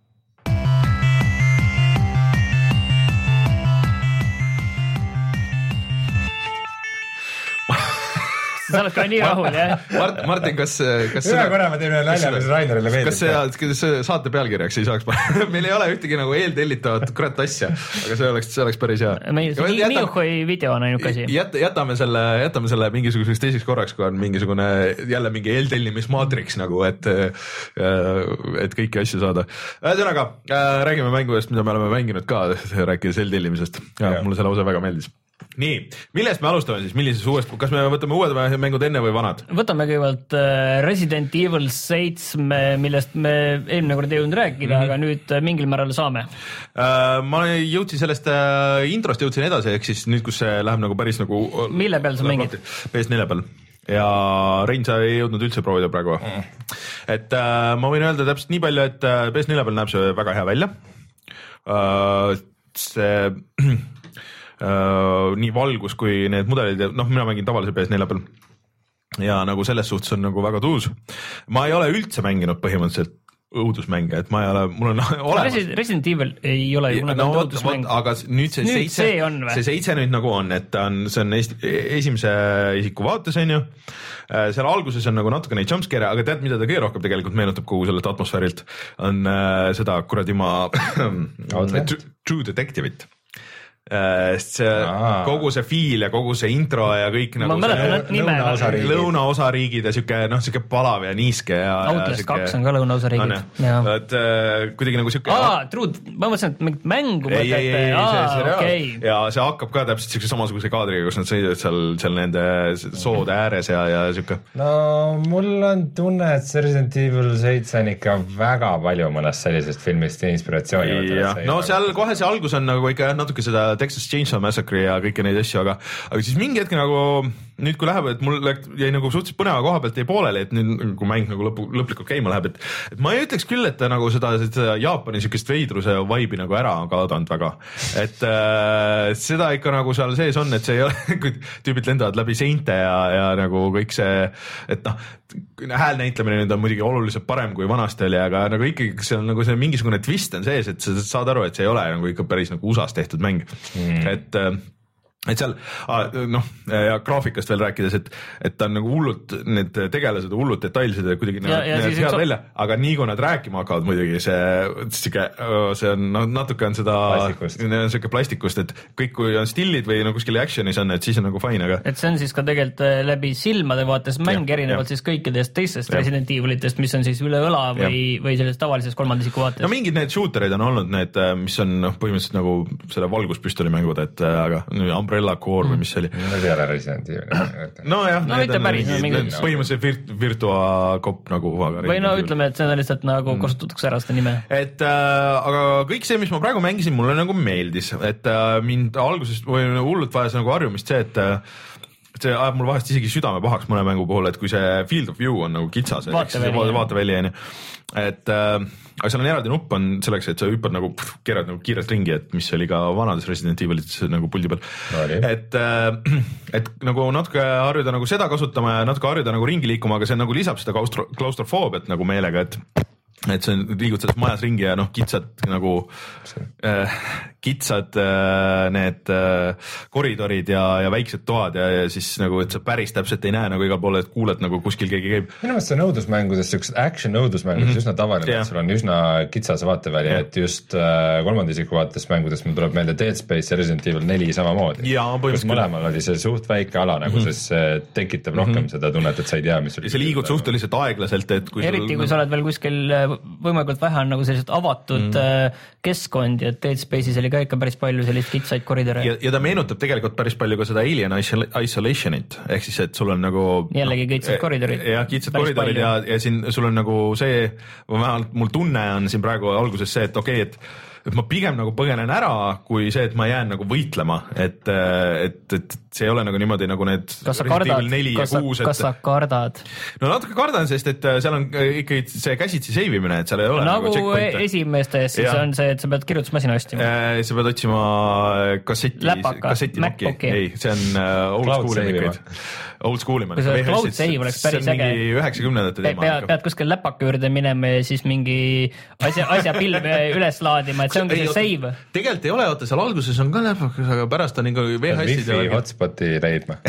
sa oled ka nii rahul, jah? Mart, Martin, kas, kas ühe korra ma teen ühe nalja, mis Rainerile meeldib. Kas see, kas see saate pealkirjaks ei saaks meil ei ole ühtegi nagu eeltellitavat kurat asja, aga see oleks, see oleks päris hea. Meil see Miuhoi video on ainult asi. Jät, jätame selle, jätame selle mingisuguseks teiseks korraks, kui on mingisugune jälle mingi eeltellimismaatriks nagu, et, et kõiki asju saada. Ühesõnaga, räägime mängudest, mida me oleme mänginud ka, rääkides eeltellimisest. Ja, mulle see lause väga meeldis. Nii, millest me alustame siis, millises uuest, kas me võtame uued mängud enne või vanad? Võtame kõigepealt Resident Evil seitse, millest me eelmine kord ei jõudnud rääkida, mm-hmm. aga nüüd mingil määral saame. Ma jõudsin sellest introst jõudsin edasi, ehk siis nüüd, kus see läheb nagu päris nagu... Mille peal sa mängid? P S neli peal. Ja Rein, sa ei jõudnud üldse proovida praegu. Mm. Et äh, ma võin öelda täpselt nii palju, et P S neli peal näeb see väga hea välja. Uh, see... Uh, nii valgus kui need mudelid, noh, mina mängin tavalise P S neli peal ja nagu selles suhtes on nagu väga tuus. Ma ei ole üldse mänginud põhimõtteliselt õudusmänge, et ma ei ole, mul on olemas. Resident Evil ei ole ju no, õudusmäng. Aga nüüd see nüüd seitse, see, see seitse nüüd nagu on, et on, see on Eesti, esimese isiku vaates, on ju. Seal alguses on nagu natuke neid jumpscare, aga tead, mida ta kõige rohkem tegelikult meenutab kogu sellelt atmosfäärilt, on äh, seda kuradi ma True Detective'it. See, kogu see feel ja kogu see intro ja kõik nagu see lõunaosariigid ja siuke, noh, siuke palav ja niiske ja Outlast kaks on ka lõunaosariigid no, et kuidagi nagu siuke aa, true, ma mõtlesin, et mingit mängu mõtlete, aa, okei ja see hakkab ka täpselt siukse samasuguse kaadriga, kus nad sõidavad seal, seal nende soode ääres ja, ja siuke no mul on tunne, et see Resident Evil seitse on ikka väga palju mõnest sellisest filmist inspiratsiooni no seal kohe see algus on nagu ikka natuke seda Texas Chainsaw Massacre ja kõiki neid asju, aga, aga siis mingi hetk nagu nüüd kui läheb, et mul jäi nagu suhteliselt põneva koha pealt jäi pooleli, et nüüd kui mäng nagu lõpu, lõplikult käima läheb, et, et ma ei ütleks küll, et ta nagu seda, seda Jaapani siukest veidruse vaibi nagu ära on kaadanud väga, et äh, seda ikka nagu seal sees on, et see ei ole, kui tüübid lendavad läbi seinte ja, ja nagu kõik see, et noh, häälnäitlemine nüüd on muidugi oluliselt parem kui vanasti oli, aga nagu ikkagi see on nagu see mingisugune twist on sees, et sa saad aru, et see ei ole nagu ikka päris nagu U S A-s tehtud mäng mm. et et seal, noh, ja graafikast veel rääkides, et, et ta on nagu hullult, need tegelased on hullult detailsed ja kuidagi ja, ja head üks... välja, aga nii kui nad rääkima hakkavad muidugi, see, see, see on no, natuke on seda siuke plastikust, et kõik kui on stillid või no kuskil actionis on, et siis on nagu fine, aga et see on siis ka tegelikult läbi silmade vaates mäng ja, erinevalt ja. Siis kõikidest teistest ja. Resident Evilitest, mis on siis üle õla või, või selles tavalises kolmandisiku vaates. No mingid need shooterid on olnud need, mis on noh, põhimõtteliselt nagu selle valguspüstoli mängud, et aga Umbrella Core või mis see oli? Need ei ole Resident Evil. No jah, no, mitte päris. Põhimõtteliselt virt, virtuakopp nagu. Või no ütleme, et see on lihtsalt nagu mm. kasutatakse ära seda nime. Et äh, aga kõik see, mis ma praegu mängisin, mulle nagu meeldis, et äh, mind alguses või hullult vajas nagu harjumist see, et äh, see ajab mul vahest isegi südame pahaks mõne mängu puhul, et kui see field of view on nagu kitsas, vaateväli on ju, et äh, aga seal on eraldi nupp on selleks, et sa hüppad nagu, keerad nagu kiirelt ringi, et mis oli ka vanades Resident Evilites nagu puldi peal no,. et, äh, et nagu natuke harjuda nagu seda kasutama ja natuke harjuda nagu ringi liikuma, aga see nagu lisab seda klaustro, klaustrofoobiat nagu meelega, et et see on, liigud selles majas ringi ja noh, kitsad nagu äh, kitsad äh, need äh, koridorid ja, ja väiksed toad ja, ja siis nagu, et sa päris täpselt ei näe nagu igal pool, et kuuled nagu kuskil keegi käib. Minu meelest see on õudusmängudes, siuksed action õudusmängudes mm -hmm. üsna tavaline, yeah. et sul on üsna kitsas vaateväli, yeah. et just äh, kolmandisiku vaates mängudest mul tuleb meelde Dead Space ja Resident Evil neli samamoodi. Kus mõlemal oli see suht väike ala, nagu mm -hmm. siis see tekitab rohkem mm -hmm. seda tunnet, et sa ei tea, mis oli. See liigud suhteliselt aeglaselt, et kui eriti sul... kui sa oled veel kuskil võimalikult vähe on nagu sellised avatud mm. keskkond ja Dead Space'is oli ka ikka päris palju sellist kitsaid koridore. Ja, ja ta meenutab tegelikult päris palju ka seda Alien Isolationit, ehk siis, et sul on nagu jällegi no, kitsad koridorid. Ja kitsad koridorid ja, ja siin sul on nagu see, vähemalt mul tunne on siin praegu alguses see, et okei okay,, et et ma pigem nagu põgenen ära, kui see, et ma jään nagu võitlema, et, et, et see ei ole nagu niimoodi nagu need kas sa kardad, kas sa, kuus, kas sa kardad? No natuke kardan, sest et seal on ikkagi see käsitsi save imine, et seal ei ole nagu, nagu esimestes siis on see, et sa pead kirjutusmasina ostima. Sa pead otsima kasseti, kasseti Maci, ei, see on old school imikid. Old school imine. Kui see cloud save oleks päris äge. üheksakümnendate teema. Pead, pead kuskil läpaka juurde minema ja siis mingi asja, asja pilve üles laadima, et see ongi see save. Tegelikult ei ole, oota, seal alguses on ka läpakas, aga pärast on nagu V H S-id. Wi-Fi hotspoti leidma.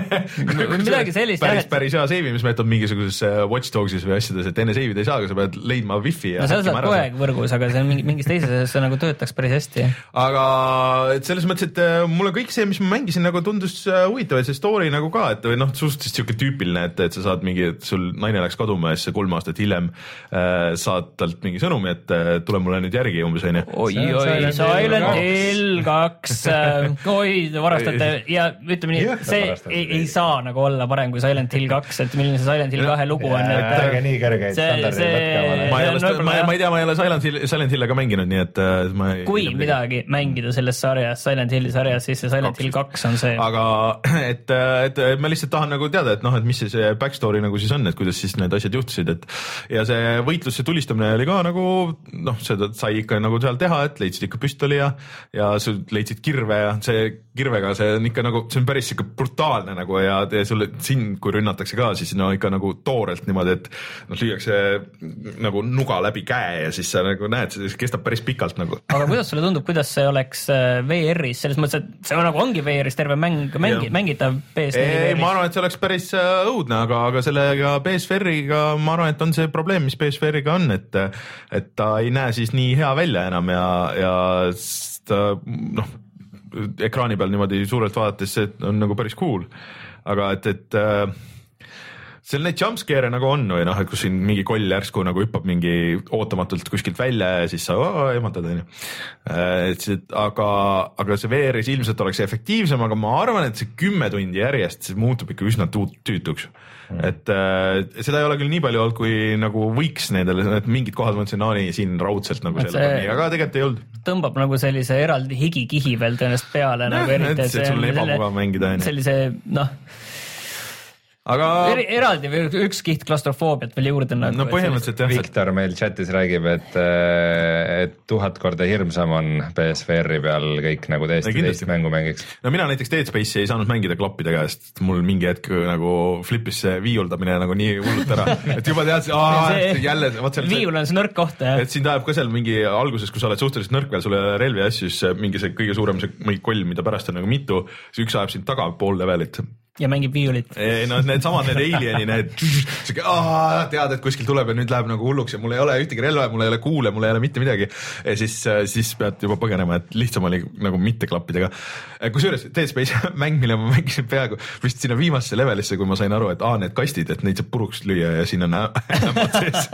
Midagi sellist. Päris, päris hea seivimismeetod mingisuguses Watch Dogsis või asjades, et enne seivid ei saa, aga sa pead leidma Wi-Fi. No sa saad koeg võrgus, aga see on mingis teises see nagu töötaks päris hästi. Aga selles mõttes, et mul on kõik see, mis ma mängisin, nagu tundus huvitav, et see story nagu ka, et noh, suhteliselt siuke tüüpiline, et, et sa saad mingi, et sul naine läks kaduma ja siis kolm aastat hiljem äh, saad talt mingi sõnumi, et tule mulle nüüd järgi umbes onju. Oi, oi, Silent Hill kaks, oi, varastate ja ütleme nii, see ei, ei saa nagu olla parem kui Silent Hill kaks, et milline see Silent Hill kahe lugu on. Ärge nii kõrgeid standardi võtkama. Ma ei ole, ma, ma ei tea, ma ei ole Silent Hill, Silent Hillega mänginud, nii et ma ei... Kui midagi mängida selles sarjas, Silent Hilli sarjas, siis see Silent Hill kaks on see. Aga et, et ma lihtsalt tahan nagu teada, et noh, et mis see backstory nagu siis on, et kuidas siis need asjad juhtusid, et ja see võitlus, see tulistamine oli ka nagu noh, seda sai ikka nagu seal teha, et leidsid ikka püstoli ja ja sa leidsid kirve ja see kirvega see on ikka nagu, see on päris ikka brutaalne nagu ja te, sulle sind, kui rünnatakse ka, siis no ikka nagu toorelt niimoodi, et noh, lüüakse nagu nuga läbi käe ja siis sa nagu näed, see kestab päris pikalt nagu. Aga kuidas sulle tundub, kuidas see oleks V R-is, selles mõttes, et see on nagu ongi V R-is terve mäng, mängi, mängitav P S neli V R-is? Ma arvan, et see oleks päris õudne, aga, aga sellega P S V R-iga ma arvan, et on see probleem, mis P S V R-iga on, et, et ta ei näe siis nii hea välja enam ja, ja ta noh, ekraani peal niimoodi suurelt vaadates see on nagu päris cool, aga et, et seal neid jumpscare nagu on või noh, et kus siin mingi koll järsku nagu hüppab mingi ootamatult kuskilt välja ja siis sa oh, eemaldad onju. Aga, aga see V R-is ilmselt oleks efektiivsem, aga ma arvan, et see kümme tundi järjest see muutub ikka üsna tüütuks. Mm. Et äh, seda ei ole küll nii palju olnud, kui nagu võiks nendele, et mingid kohad mõtlesin, no nii, siin raudselt nagu selle see... nii, aga tegelikult ei olnud. Tõmbab nagu sellise eraldi higikihi veel tõenäoliselt peale. Noh, nagu et, et sul on ebamugav mängida. Sellise, noh, aga er, eraldi või üks kiht klaustrofoobiat veel juurde nagu. No põhimõtteliselt jah. Victor meil chatis räägib, et, et tuhat korda hirmsam on P S V R-i peal kõik nagu täiesti teist mängu mängiks. No mina näiteks Dead Space'i ei saanud mängida klappide käest, mul mingi hetk nagu flippis see viiuldamine nagu nii hullult ära, et juba tead, et jälle viiul on see nõrk koht, jah. Et siin tahab ka seal mingi alguses, kui sa oled suhteliselt nõrk veel, sul ei ole relvi asju, siis mingi see kõige suurem see mingi koll, mida pärast on nagu mitu, siis üks ajab sind taga pool levelit. Ja mängib viiulit. Ei, no need samad need alieni, need siuke, aah, tead, et kuskil tuleb ja nüüd läheb nagu hulluks ja mul ei ole ühtegi relva, mul ei ole kuule, mul ei ole mitte midagi. Ja siis, siis pead juba põgenema, et lihtsam oli nagu mitte klappidega. Kusjuures Dead Space mäng, mille ma mängisin peaaegu vist sinna viimasse levelisse, kui ma sain aru, et aa, need kastid, et neid saab puruks lüüa ja siin on ämbad sees.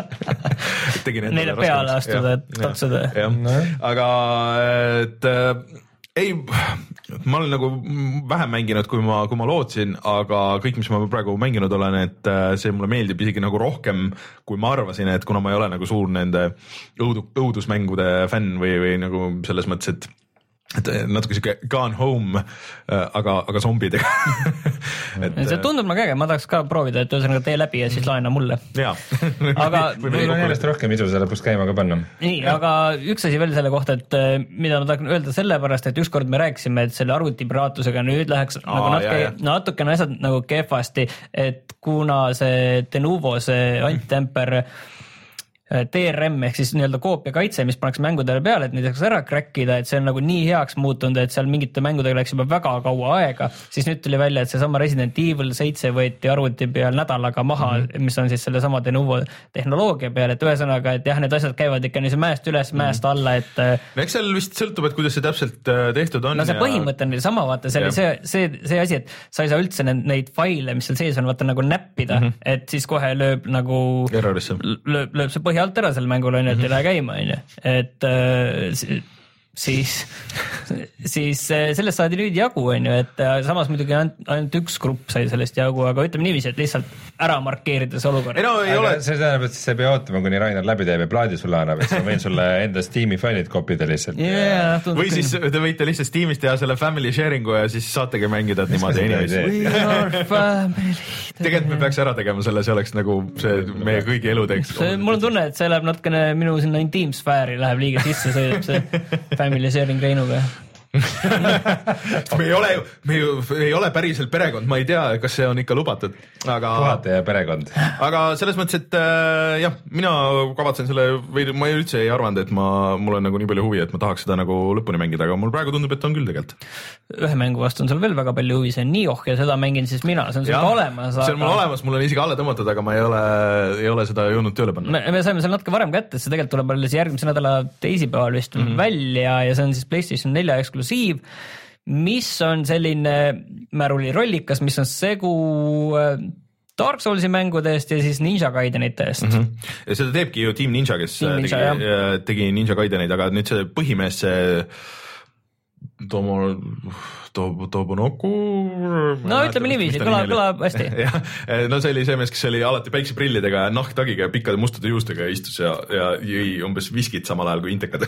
Neile peale astuda, et tatsuda. Aga et ei, ma olen nagu vähem mänginud, kui ma, kui ma lootsin, aga kõik, mis ma praegu mänginud olen, et see mulle meeldib isegi nagu rohkem, kui ma arvasin, et kuna ma ei ole nagu suur nende õudu, õudusmängude fänn või, või nagu selles mõttes, et et natuke siuke Gone Home, aga, aga zombidega. et, see tundub nagu äge, ma tahaks ka proovida, et ühesõnaga tee läbi ja siis laena mulle. Jaa. aga mul on järjest rohkem isu selle lõpus käima ka panna. Nii, aga üks asi veel selle kohta, et mida ma tahan öelda sellepärast, et ükskord me rääkisime, et selle arvutipiraatusega nüüd läheks Aa, nagu natuke, natukene asjad nagu kehvasti, et kuna see Denuvo, see antitemper T R M ehk siis nii-öelda koopia kaitse, mis pannakse mängudele peale, et neid saaks ära crackida, et see on nagu nii heaks muutunud, et seal mingite mängudega läks juba väga kaua aega, siis nüüd tuli välja, et see sama Resident Evil seitse võeti arvuti peal nädalaga maha, mm -hmm. mis on siis selle sama Denuvo tehnoloogia peal, et ühesõnaga, et jah, need asjad käivad ikka nii mäest üles, mäest alla, et eks seal vist sõltub, et kuidas see täpselt tehtud on. No see ja... põhimõte on sama, vaata, see, see, see, see asi, et sa ei saa üldse neid, neid faile, mis seal sees on, vaata nagu näppida, mm -hmm. et siis kohe lööb nagu errorisse. lööb, lööb see põhja alt ära selle mängul on ju, et ei lähe käima on ju, et äh, siis, siis sellest saadi nüüd jagu, on ju, et samas muidugi ainult üks grupp sai sellest jagu, aga ütleme niiviisi, et lihtsalt ära markeerida see olukord. No, ei ole... See tähendab, et sa ei pea ootama, kuni Rainer läbi teeb ja plaadi sulle annab, et sa võin sulle enda Steam'i failid kopida lihtsalt. Yeah, ja... Või siis te võite lihtsalt Steam'is teha selle family sharing'u ja siis saategi mängida niimoodi inimesi. Tegelikult me peaks ära tegema selle, see oleks nagu see meie kõigi elu teeks. Mul on tunne, et see läheb natukene minu sinna intiimsfääri läheb liiga sisse, sõidab see family sharing Reinuga. me ei ole, me ju ei ole päriselt perekond, ma ei tea, kas see on ikka lubatud, aga puhataja perekond. Aga selles mõttes, et äh, jah, mina kavatsen selle või ma üldse ei arvanud, et ma, mul on nagu nii palju huvi, et ma tahaks seda nagu lõpuni mängida, aga mul praegu tundub, et on küll tegelikult. Ühe mängu vastu on seal veel väga palju huvi, see on Nioh ja seda mängin siis mina, see on sul ka olemas. See on mul olemas, mul on isegi alla tõmmatud, aga ma ei ole, ei ole seda jõudnud tööle panna. Me, me saime seal natuke varem kätte, see tegelikult tuleb alles järgmise nädala teisipäeval vist mm-hmm. välja ja see on siis PlayStation nelja eksklusiiv, mis on selline märuli rollikas, mis on segu Dark Soulsi mängudest ja siis Ninja Gaidenitest. Mm-hmm. Ja seda teebki ju Team Ninja, kes Team Ninja, tegi, tegi Ninja Gaidenid, aga nüüd see põhimees, see Tomo, Tobo, Tobonoku. No ütleme niiviisi, kõlab, kõlab hästi. ja, no see oli see mees, kes oli alati päikseprillidega, nahktagiga ja pikkade mustade juustega istus ja, ja jõi umbes viskid samal ajal kui intekad.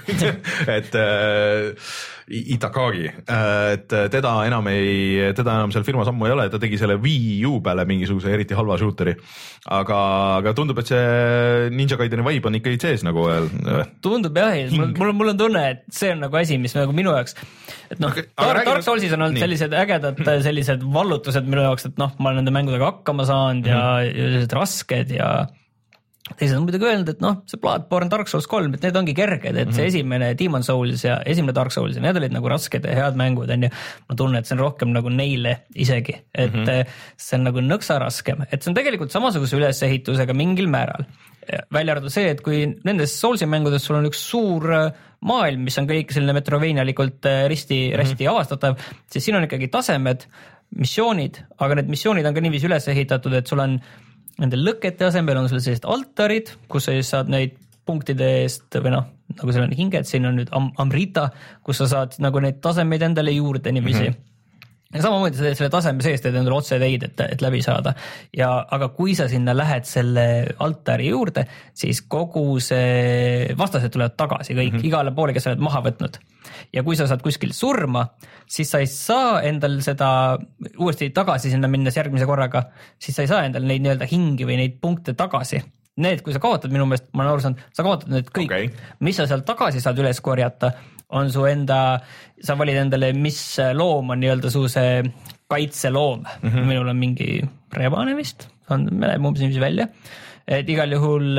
et äh, Itakagi, et teda enam ei, teda enam seal firmas ammu ei ole, ta tegi selle Wii U peale mingisuguse eriti halva shooteri. Aga, aga tundub, et see Ninja Gaideni vibe on ikka sees nagu veel. Tundub jah, mul, mul on tunne, et see on nagu asi, mis nagu minu jaoks, et noh, Dark, Dark Soulsis on olnud nii. Sellised ägedad, sellised vallutused minu jaoks, et noh, ma olen nende mängudega hakkama saanud ja, mm-hmm. ja sellised rasked ja teised on muidugi öelnud, et noh, see Bloodborne, Dark Souls kolm, et need ongi kerged, et mm-hmm. see esimene Demon Souls ja esimene Dark Souls ja need olid nagu rasked ja head mängud, on ju. Ma tunnen, et see on rohkem nagu neile isegi, et mm-hmm. see on nagu nõksa raskem, et see on tegelikult samasuguse ülesehitusega mingil määral. Välja arvatud see, et kui nendes Soulsi mängudes sul on üks suur maailm, mis on kõik selline metroveenialikult risti, mm-hmm. risti avastatav, siis siin on ikkagi tasemed, missioonid, aga need missioonid on ka niiviisi üles ehitatud, et sul on nende lõkete asemel on sul sellised altarid, kus sa saad neid punktide eest või noh, nagu seal on hinged, siin on nüüd Am- Amrita, kus sa saad nagu neid tasemeid endale juurde niiviisi. Mm-hmm. Ja samamoodi sa teed selle taseme sees, teed endale otse teid, et, et läbi saada. Ja, aga kui sa sinna lähed selle altari juurde, siis kogu see vastased tulevad tagasi kõik, mm-hmm. igale poole, kes sa oled maha võtnud. Ja kui sa saad kuskil surma, siis sa ei saa endal seda uuesti tagasi sinna minnes järgmise korraga, siis sa ei saa endal neid nii-öelda hingi või neid punkte tagasi. Need, kui sa kaotad, minu meelest, ma olen aru saanud, sa kaotad need kõik, okay. Mis sa seal tagasi saad üles korjata, on su enda, sa valid endale, mis loom on nii-öelda su see kaitseloom. Mm-hmm. Minul on mingi rebane vist, on, me läheme umbes niiviisi välja, et igal juhul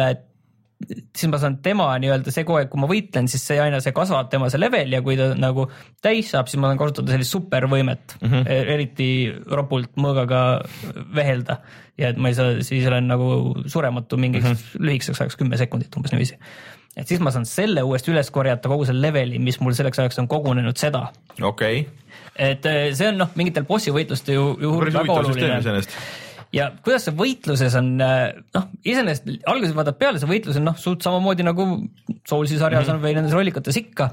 siis ma saan tema nii-öelda see kogu aeg, kui ma võitlen, siis see aina see kasvab tema see level ja kui ta nagu täis saab, siis ma saan kasutada sellist supervõimet, mm-hmm. eriti ropult mõõgaga vehelda ja et ma ei saa, siis olen nagu surematu mingiks mm-hmm. lühikeseks ajaks kümme sekundit umbes niiviisi. Et siis ma saan selle uuesti üles korjata kogu selle leveli, mis mul selleks ajaks on kogunenud seda. Okay. Et see on noh, mingitel bossi võitluste ju, ju väga oluline. Ja kuidas see võitluses on, noh, iseenesest alguses vaatad peale, see võitlus on noh, suht samamoodi nagu Soulsi sarjas mm-hmm. on või nendes rollikates ikka,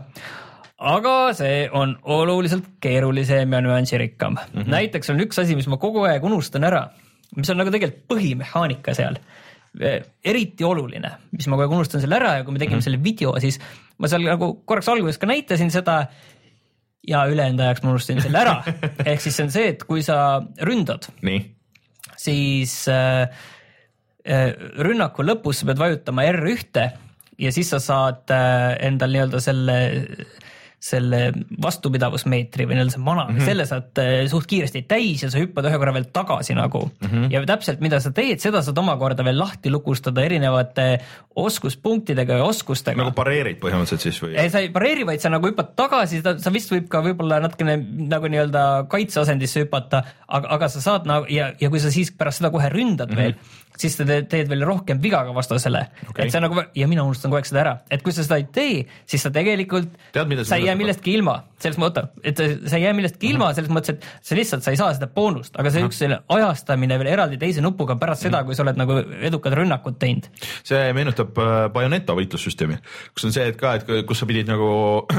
aga see on oluliselt keerulisem ja nüansirikkam. Mm-hmm. Näiteks on üks asi, mis ma kogu aeg unustan ära, mis on nagu tegelikult põhimehaanika seal, eriti oluline, mis ma kogu aeg unustan selle ära ja kui me tegime mm-hmm. selle video, siis ma seal nagu korraks alguses ka näitasin seda ja ülejäänud ajaks ma unustasin selle ära. Ehk siis see on see, et kui sa ründad, nii. Siis äh, rünnaku lõpus sa pead vajutama R üks ja siis sa saad äh, endal nii-öelda selle, selle vastupidavusmeetri või nii-öelda see mana, mm-hmm. selle saad äh, suht kiiresti täis ja sa hüppad ühe korra veel tagasi nagu. Mm-hmm. Ja täpselt mida sa teed, seda saad omakorda veel lahti lukustada erinevate oskuspunktidega ja oskustega. Nagu pareerid põhimõtteliselt siis või? Ei, sa ei pareeri, vaid sa nagu hüppad tagasi, sa vist võib ka võib-olla natukene nagu nii-öelda kaitseasendisse hüpata, aga, aga sa saad nagu, ja, ja kui sa siis pärast seda kohe ründad mm-hmm. veel, siis sa teed veel rohkem viga ka vastasele. Okay. Et sa nagu, ja mina unustan kogu aeg seda ära, et kui sa seda ei tee, siis sa tegelikult, tead, sa ei jää jää millestki ilma, selles mõttes, et sa ei jää millestki ilma selles mõttes, et sa lihtsalt, sa ei saa seda boonust, aga see üks selle ajastamine veel eraldi teise nupuga pärast seda, kui sa oled nagu edukad rünnakud teinud. See meenutab Bayonetta võitlussüsteemi, kus on see, et ka, et kus sa pidid nagu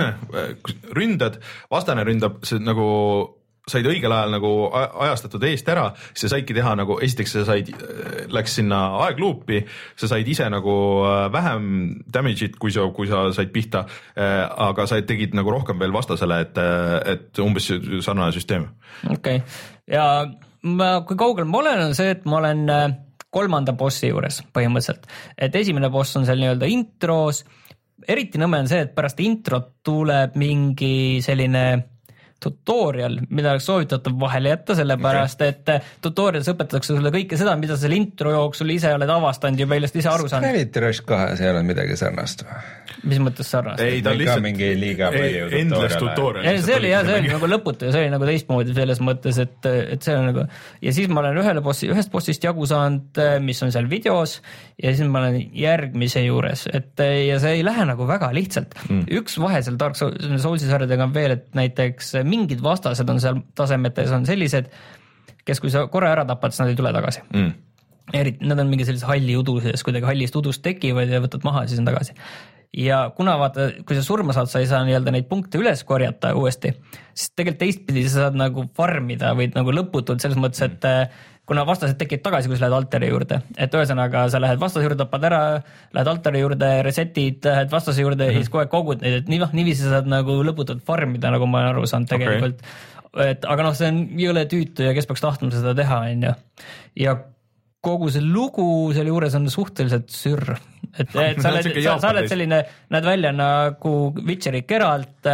ründad, vastane ründab, see nagu said õigel ajal nagu ajastatud eest ära, siis sa saidki teha nagu, esiteks sa said, läks sinna aegluupi, sa said ise nagu vähem damage'it, kui sa, kui sa said pihta, aga sa tegid nagu rohkem veel vastasele, et, et umbes sarnane süsteem. Okei, okay. Ja ma, kui kaugel ma olen, on see, et ma olen kolmanda bossi juures põhimõtteliselt, et esimene boss on seal nii-öelda intros, eriti nõme on see, et pärast introt tuleb mingi selline tutorial, mida oleks soovitatud vahele jätta, sellepärast okay. et tutorialis õpetatakse sulle kõike seda, mida selle intro jooksul ise oled avastanud ja meilest ise aru saanud. Gravity Rush kahes ei ole midagi sarnast või? Mis mõttes sarnast? Ei, ta lihtsalt mingi liiga palju endless tutorial. Ja, see oli jah, see oli nagu lõputu ja see oli nagu teistmoodi selles mõttes, et, et see on nagu ja siis ma olen ühele bossi, ühest bossist jagu saanud, mis on seal videos ja siis ma olen järgmise juures, et ja see ei lähe nagu väga lihtsalt. Mm. Üks vahe seal Dark Soulsi sarjadega on veel, et näiteks mingid vastased on seal tasemetes on sellised, kes kui sa korra ära tapad, siis nad ei tule tagasi. Mm. Eriti, nad on mingi sellise halli udu sees, kuidagi hallist udust tekivad ja võtad maha, siis on tagasi. Ja kuna vaata, kui sa surma saad, sa ei saa nii-öelda neid punkte üles korjata uuesti, siis tegelikult teistpidi sa saad nagu farmida või nagu lõputult selles mõttes, et kuna vastased tekid tagasi, kui sa lähed altari juurde, et ühesõnaga sa lähed vastase juurde, tapad ära, lähed altari juurde, resetid, lähed vastase juurde mm-hmm. ja siis kogu aeg kogud neid, et nii, niiviisi saad nagu lõputult farmida, nagu ma olen aru saanud tegelikult. Okay. Et, aga noh, see on jõle tüütu ja kes peaks tahtma seda teha, on ju. Ja kogu see lugu selle juures on suhteliselt sürr. Et, et sa, oled, sa, sa oled selline, näed välja nagu Witcheri Geralt,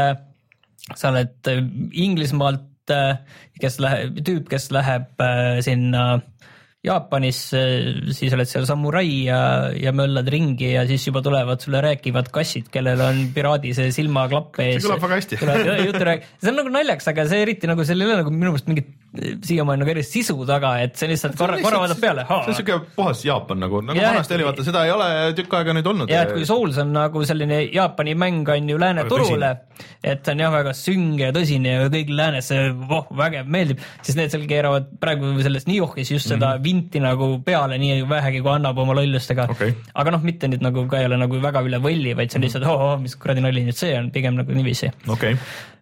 sa oled Inglismaalt, kes läheb, tüüp, kes läheb sinna Jaapanis, siis oled seal samurai ja, ja möllad ringi ja siis juba tulevad sulle rääkivad kassid, kellel on piraadi see silmaklapp ees. See kõlab väga hästi. See on nagu naljaks, aga see eriti nagu seal ei ole nagu minu mõist mingit siiamaani nagu erist sisu taga, et see lihtsalt korra, korra vaadab peale. Ha. See on siuke puhas Jaapan nagu, nagu ja, vanasti oli, vaata, seda ei ole tükk aega nüüd olnud. Ja, et kui Souls on nagu selline Jaapani mäng on ju lääne turule, et see on jah väga sünge ja tõsine ja kõik läänes see oh, vägev meeldib, siis need seal keeravad praegu sellest Niohis just seda mm-hmm. vinti nagu peale nii vähegi, kui annab oma lollustega. Okay. Aga noh, mitte nüüd nagu ka ei ole nagu väga üle võlli, vaid see on lihtsalt, oh, oh, mis kuradi nalli, nüüd see on pigem nagu niiviisi. Okay.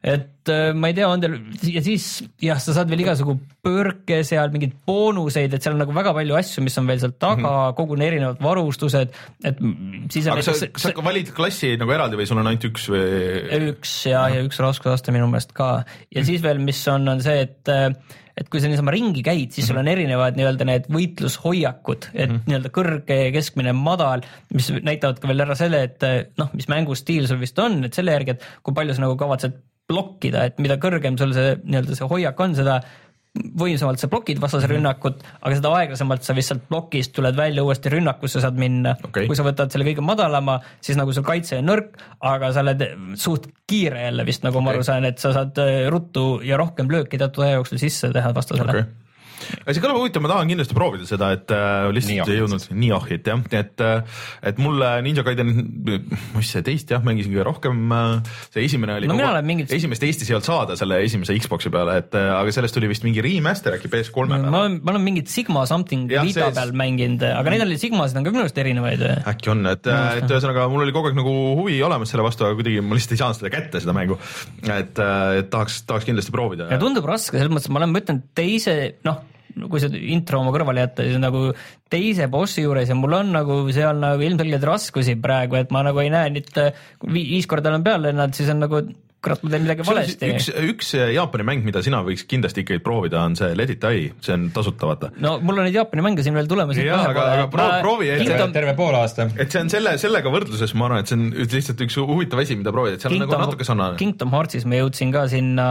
Et ma ei tea, on teil, ja siis jah, sa saad veel igasugu põrke seal, mingid boonuseid, et seal on nagu väga palju asju, mis on veel seal taga, mm-hmm. kogu erinevad varustused, et siis on aga näiteks, sa, sa valid klassi nagu eraldi või sul on ainult üks või? Üks ja, ja üks raskusaste minu meelest ka. Ja siis veel, mis on, on see, et et kui sa niisama ringi käid, siis sul on erinevad nii-öelda need võitlushoiakud, et mm-hmm. nii-öelda kõrge, keskmine, madal, mis näitavad ka veel ära selle, et noh, mis mängustiil sul vist on, et selle järgi, et kui palju sa nagu kavatsed blokkida, et mida kõrgem sul see, nii-öelda see hoiak on, seda võimsamalt sa blokid vastase rünnakut, aga seda aeglasemalt sa lihtsalt blokist tuled välja uuesti rünnakusse saad minna. Okay. Kui sa võtad selle kõige madalama, siis nagu sul kaitse on nõrk, aga sa oled suht kiire jälle vist, nagu ma aru saan, et sa saad ruttu ja rohkem lööki teatud aja jooksul sisse teha vastasele. Okay. Aga see kõlab huvitav, ma tahan kindlasti proovida seda, et äh, lihtsalt ei jõudnud Niohit, jah, et, et mulle Ninja Gaiden, mis see teist jah, mängisin kõige rohkem, see esimene oli, no, kogu, mingit... esimest Eestis ei olnud saada selle esimese Xboxi peale, et aga sellest tuli vist mingi remaster äkki P S kolme peale. Ma olen, ma olen mingit Sigma something ja, Vita peal mänginud, aga neid oli Sigmasid on ka minust erinevaid. Äkki on, et, et ühesõnaga mul oli kogu aeg nagu huvi olemas selle vastu, aga kuidagi ma lihtsalt ei saanud seda kätte, seda mängu, et, et tahaks, tahaks kindlasti proovida. Ja tundub raske, selles mõttes ma olen mõtlen teise, noh, kui see intro oma kõrvale jätta, siis nagu teise bossi juures ja mul on nagu seal nagu ilmselgelt raskusi praegu, et ma nagu ei näe nüüd viis korda olen peal lennanud, siis on nagu kurat, ma teen midagi valesti. Üks, üks Jaapani mäng, mida sina võiks kindlasti ikkagi proovida, on see Let It Die, see on tasuta, vaata. No mul on neid Jaapani mänge siin veel tulemas. Jaa, aga, aga proovi, proovi et Kingdom... terve pool aasta. Et see on selle, sellega võrdluses, ma arvan, et see on lihtsalt üks huvitav asi, mida proovida, et seal Kingdom, on nagu natuke sarnane. Kingdom Heartsis me jõudsin ka sinna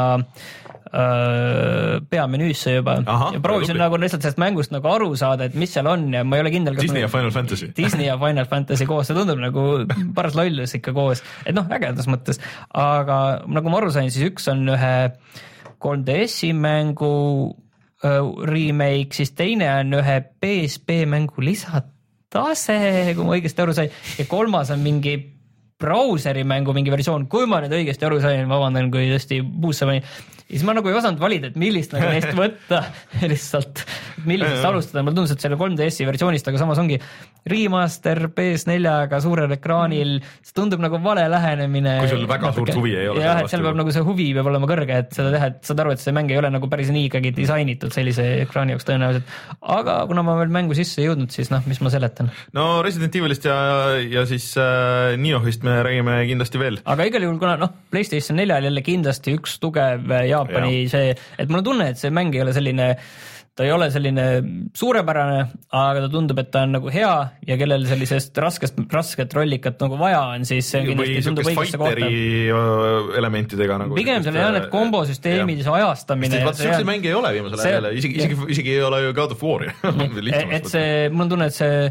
peamenüüsse juba. Aha, ja proovisin nagu lihtsalt sellest mängust nagu aru saada, et mis seal on ja ma ei ole kindel. Disney ja Final Fantasy. Disney ja Final Fantasy koos, see tundub nagu paras lollus ikka koos. Et noh, ägedas mõttes. Aga nagu ma aru sain, siis üks on ühe kolm D S-i mängu remake, siis teine on ühe P S P mängu lisatase, kui ma õigesti aru sain. Ja kolmas on mingi brauseri mängu mingi versioon, kui ma nüüd õigesti aru sain, vabandan, kui tõesti puusse pani. Ja siis ma nagu ei osanud valida, et millist nagu neist võtta lihtsalt, millisest alustada. Mulle tundus, et selle kolm D S-i versioonist, aga samas ongi remaster P S neljaga suurel ekraanil, see tundub nagu vale lähenemine. Kui sul väga natuke, suurt huvi ei ole. Jah, et seal peab nagu see huvi peab olema kõrge, et seda teha, et saad aru, et see mäng ei ole nagu päris nii ikkagi disainitud sellise ekraani jaoks tõenäoliselt. Aga kuna ma veel mängu sisse ei jõudnud, siis noh, mis ma seletan? No Resident Evilist ja, ja siis äh, Niohist me räägime kindlasti veel. Aga igal juhul, kuna noh, PlayStation neljal jälle kindlasti üks tugev Jaapani ja. see, et mul on tunne, et see mäng ei ole selline, ta ei ole selline suurepärane, aga ta tundub, et ta on nagu hea ja kellel sellisest raskest, rasket rollikat nagu vaja on, siis see kindlasti tundub õigesse kohta. Elementidega nagu. Pigem selle jah, need kombosüsteemid, see ajastamine. Selliseid mänge ei ole viimasel ajal, isegi, isegi, isegi ei ole ju God of War. et see, mul on tunne, et see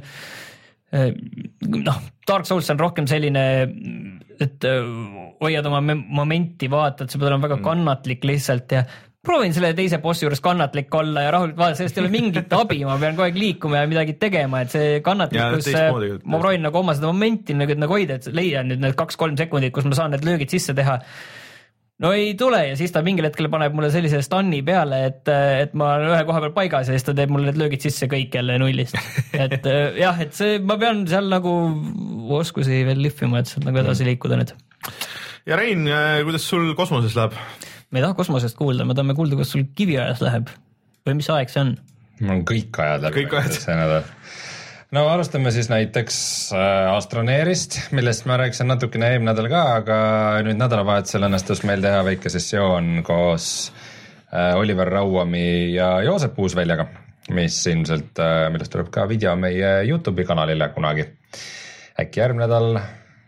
noh, Dark Souls on rohkem selline, et hoiad oma momenti, vaatad, see peab olema väga kannatlik lihtsalt ja proovin selle teise bossi juures kannatlik olla ja rahulikult vaadata, sellest ei ole mingit abi, ma pean kogu aeg liikuma ja midagi tegema, et see kannatlikkus, ma proovin nagu oma seda momenti nagu, nagu hoida, et leian nüüd need kaks-kolm sekundit, kus ma saan need löögid sisse teha. No ei tule ja siis ta mingil hetkel paneb mulle sellise stunni peale, et, et ma olen ühe koha peal paigas ja siis ta teeb mulle need löögid sisse kõik jälle nullist. Et jah, et see, ma pean seal nagu oskusi veel lihvima, et sealt nagu edasi liikuda nüüd. Ja Rein, kuidas sul kosmoses läheb? Me ei taha kosmosest kuulda, me tahame kuulda, kuidas sul kiviajas läheb või mis aeg see on? Mul on kõik ajad läbi. Kõik ajad. No alustame siis näiteks Astroneerist, millest ma rääkisin natukene eelmine nädal ka, aga nüüd nädalavahetusel õnnestus meil teha väike sessioon koos Oliver Rauami ja Joosep Uusväljaga, mis ilmselt, millest tuleb ka video meie YouTube'i kanalile kunagi. Äkki järgmine nädal...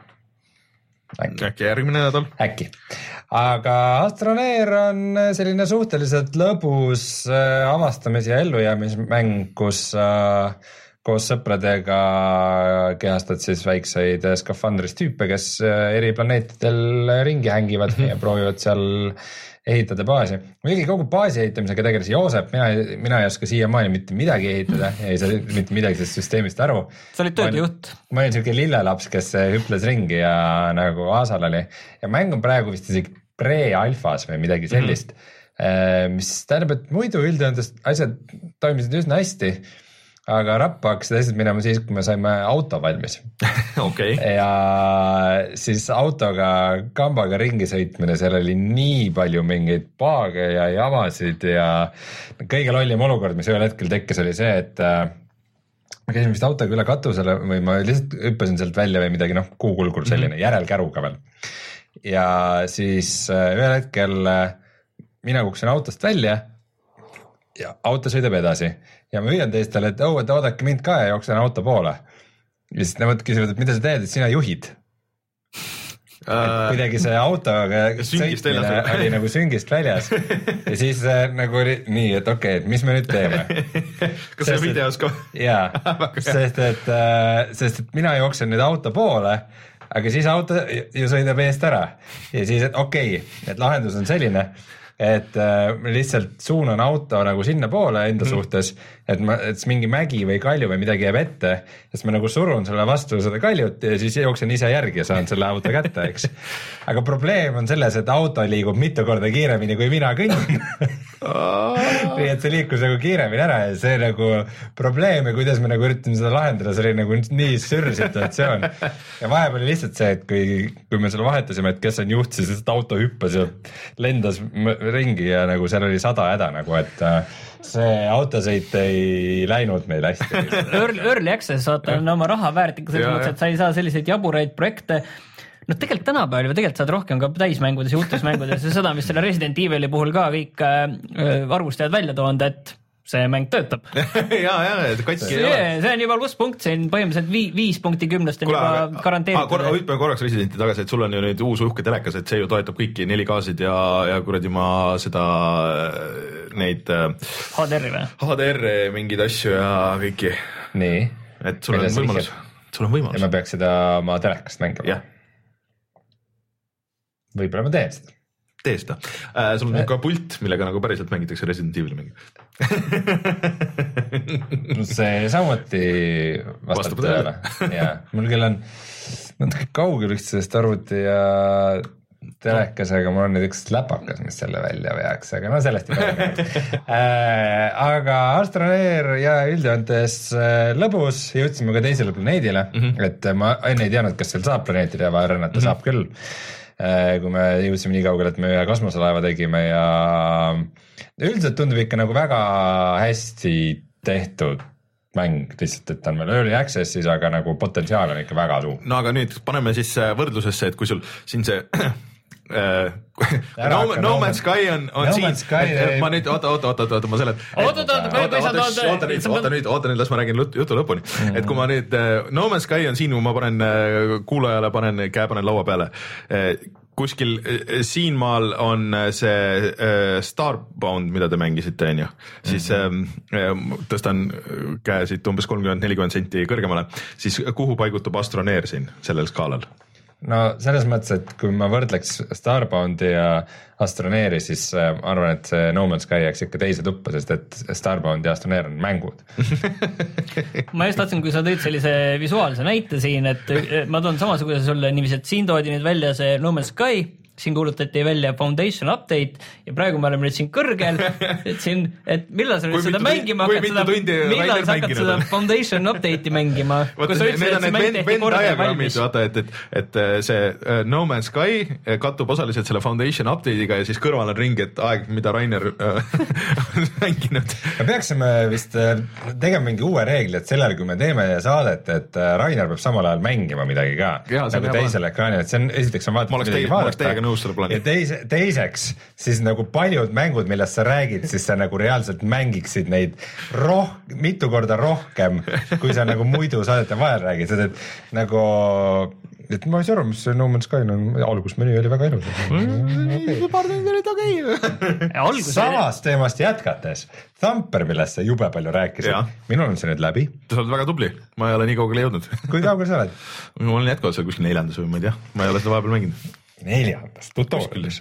Äkki, äkki järgmine nädal. Äkki. Aga Astroneer on selline suhteliselt lõbus avastamis- ja ellujäämismäng, kus äh, koos sõpradega kehastad siis väikseid skafandris tüüpe, kes eri planeetidel ringi hängivad ja proovivad seal ehitada baasi. Muidugi kogu baasi ehitamisega tegeles Joosep, mina, mina ei oska siiamaani mitte midagi ehitada, ei saa mitte midagi sellest süsteemist aru. Sa olid töödejuht. Ma olin selline lillelaps, kes hüples ringi ja nagu Aasal oli. Ja mäng on praegu vist isegi pre-alfas või midagi sellist, mm-hmm. mis tähendab, et muidu üldjoontes asjad toimisid üsna hästi, aga rappa hakkasid asjad minema siis, kui me saime auto valmis. Okay. Ja siis autoga kambaga ringi sõitmine, seal oli nii palju mingeid paage ja jamasid ja kõige lollim olukord, mis ühel hetkel tekkis, oli see, et ma käisin vist autoga üle katusele või ma lihtsalt hüppasin sealt välja või midagi, noh, kuukulgur selline, mm-hmm. järelkäruga veel. Ja siis ühel hetkel mina kukkusin autost välja ja auto sõidab edasi ja ma hüüan teistele, et oh, et oodake mind ka ja jooksen auto poole. Ja siis nemad küsivad, et mida sa teed, et sina juhid. Uh, kuidagi see autoga sõitmine oli nagu süngist väljas ja siis nagu oli nii, et okei, okay, et mis me nüüd teeme. Kas see videos ka? Jaa, sest et, sest et mina jooksen nüüd auto poole, aga siis auto ju sõidab eest ära ja siis, et okei, okay, et lahendus on selline, et äh, lihtsalt suunan auto nagu sinna poole enda mm. suhtes, et ma, et mingi mägi või kalju või midagi jääb ette, siis ma nagu surun selle vastu seda kaljut ja siis jooksen ise järgi ja saan selle auto kätte, eks. Aga probleem on selles, et auto liigub mitu korda kiiremini, kui mina kõnnin. Nii et see liikus nagu kiiremini ära ja see nagu probleem ja kuidas me nagu üritame seda lahendada, see oli nagu nii sürr situatsioon. Ja vahepeal oli lihtsalt see, et kui, kui me selle vahetasime, et kes on juht, siis auto hüppas ja lendas ringi ja nagu seal oli sada häda nagu, et see autosõit ei läinud meil hästi. Early, early access, vaata, on oma raha väärt ikka selles mõttes, et sa ei saa selliseid jaburaid projekte. No tegelikult tänapäeval või tegelikult saad rohkem ka täismängudes ja uutusmängudes ja seda, mis selle Resident Evili puhul ka kõik äh, arvustajad välja toond, et see mäng töötab. ja, ja, et katki see, ei ole. See on juba plusspunkt, see on põhimõtteliselt vii, viis punkti kümnest on juba garanteeritud. Kor, hüppame korraks Residenti tagasi, et sul on ju nüüd uus uhke telekas, et see ju toetab kõiki neli K-sid ja, ja kuradi ma seda neid H D R-i või? H D R-i mingeid asju ja kõiki. Nii. Et sul on võimalus. Sul on võimalus. Ja ma peaks seda ma telekast mängima. jah. Võib-olla ma teen seda. tee seda äh,. sul on ka pult, millega nagu päriselt mängitakse Resident Evil mängi see samuti vastab tõele. Jaa, mul küll on natuke kaugel üksteisest arvuti ja telekas, aga mul on nüüd üks läpakas, mis selle välja veaks, aga no sellest ei ole. Aga Astroneer ja üldjoontes lõbus, jõudsime ka teisele planeedile, mm-hmm. et ma enne ei teadnud, kas seal saab planeetide ja rennata, mm-hmm. saab küll. Kui me jõudsime nii kaugele, et me ühe kosmoselaeva tegime ja üldiselt tundub ikka nagu väga hästi tehtud mäng, lihtsalt, et ta on veel early access'is, aga nagu potentsiaal on ikka väga suur. No aga nüüd paneme siis võrdlusesse, et kui sul siin see Uh, no, no Man's Sky on, on no siin, et ma nüüd, oota, oota, oota, oota, ma selet. Oota, oota, oota, oota, oota nüüd, oota nüüd, oota nüüd, las ma räägin jutu lõpuni. Mm-hmm. Et kui ma nüüd, No Man's Sky on siin, kui ma panen kuulajale, panen käe, panen laua peale. Kuskil siinmaal on see Starbound, mida te mängisite, on ju. Siis mm-hmm. tõstan käe siit umbes kolmkümmend nelikümmend senti kõrgemale. Siis kuhu paigutub Astroneer siin sellel skaalal? No selles mõttes, et kui ma võrdleks Starboundi ja Astroneeri, siis ma arvan, et see No Man's Sky jääks ikka teise tuppa, sest et Starbound ja Astroneer on mängud. Ma just tahtsin, kui sa tõid sellise visuaalse näite siin, et ma toon samasuguse sulle niiviisi, et siin toodi nüüd välja see No Man's Sky, siin kuulutati välja Foundation update ja praegu me oleme nüüd siin kõrgel, et siin, et millal sa nüüd seda mängima hakkad, seda, millal sa hakkad seda Foundation update'i mängima. Need on need Venn diagrammid, vaata, et, et, et see No Man's Sky kattub osaliselt selle Foundation update'iga ja siis kõrval on ring, et aeg, mida Rainer on mänginud. Me peaksime vist tegema mingi uue reegli, et sellel, kui me teeme saadet, et Rainer peab samal ajal mängima midagi ka, ja, nagu teisel ekraanil, et see on, esiteks on vaata midagi vaadata. Ja teise, teiseks, siis nagu paljud mängud, millest sa räägid, siis sa nagu reaalselt mängiksid neid roh, mitu korda rohkem, kui sa nagu muidu saadete vahel räägid, sest et nagu, et ma ei saa aru, mis see No Man's Sky on, algusmenü oli väga ilus. Paar tundi olid okei. Samast teemast jätkates, Thumper, millest sa jube palju rääkisid, minul on see nüüd läbi. Sa oled väga tubli, ma ei ole nii kaugele jõudnud. Kui kaugele sa oled? Ma olen jätkuvalt seal kuskil neljandas või ma ei tea, ma ei ole seda vahepeal mänginud. Neljandas, tutorialis.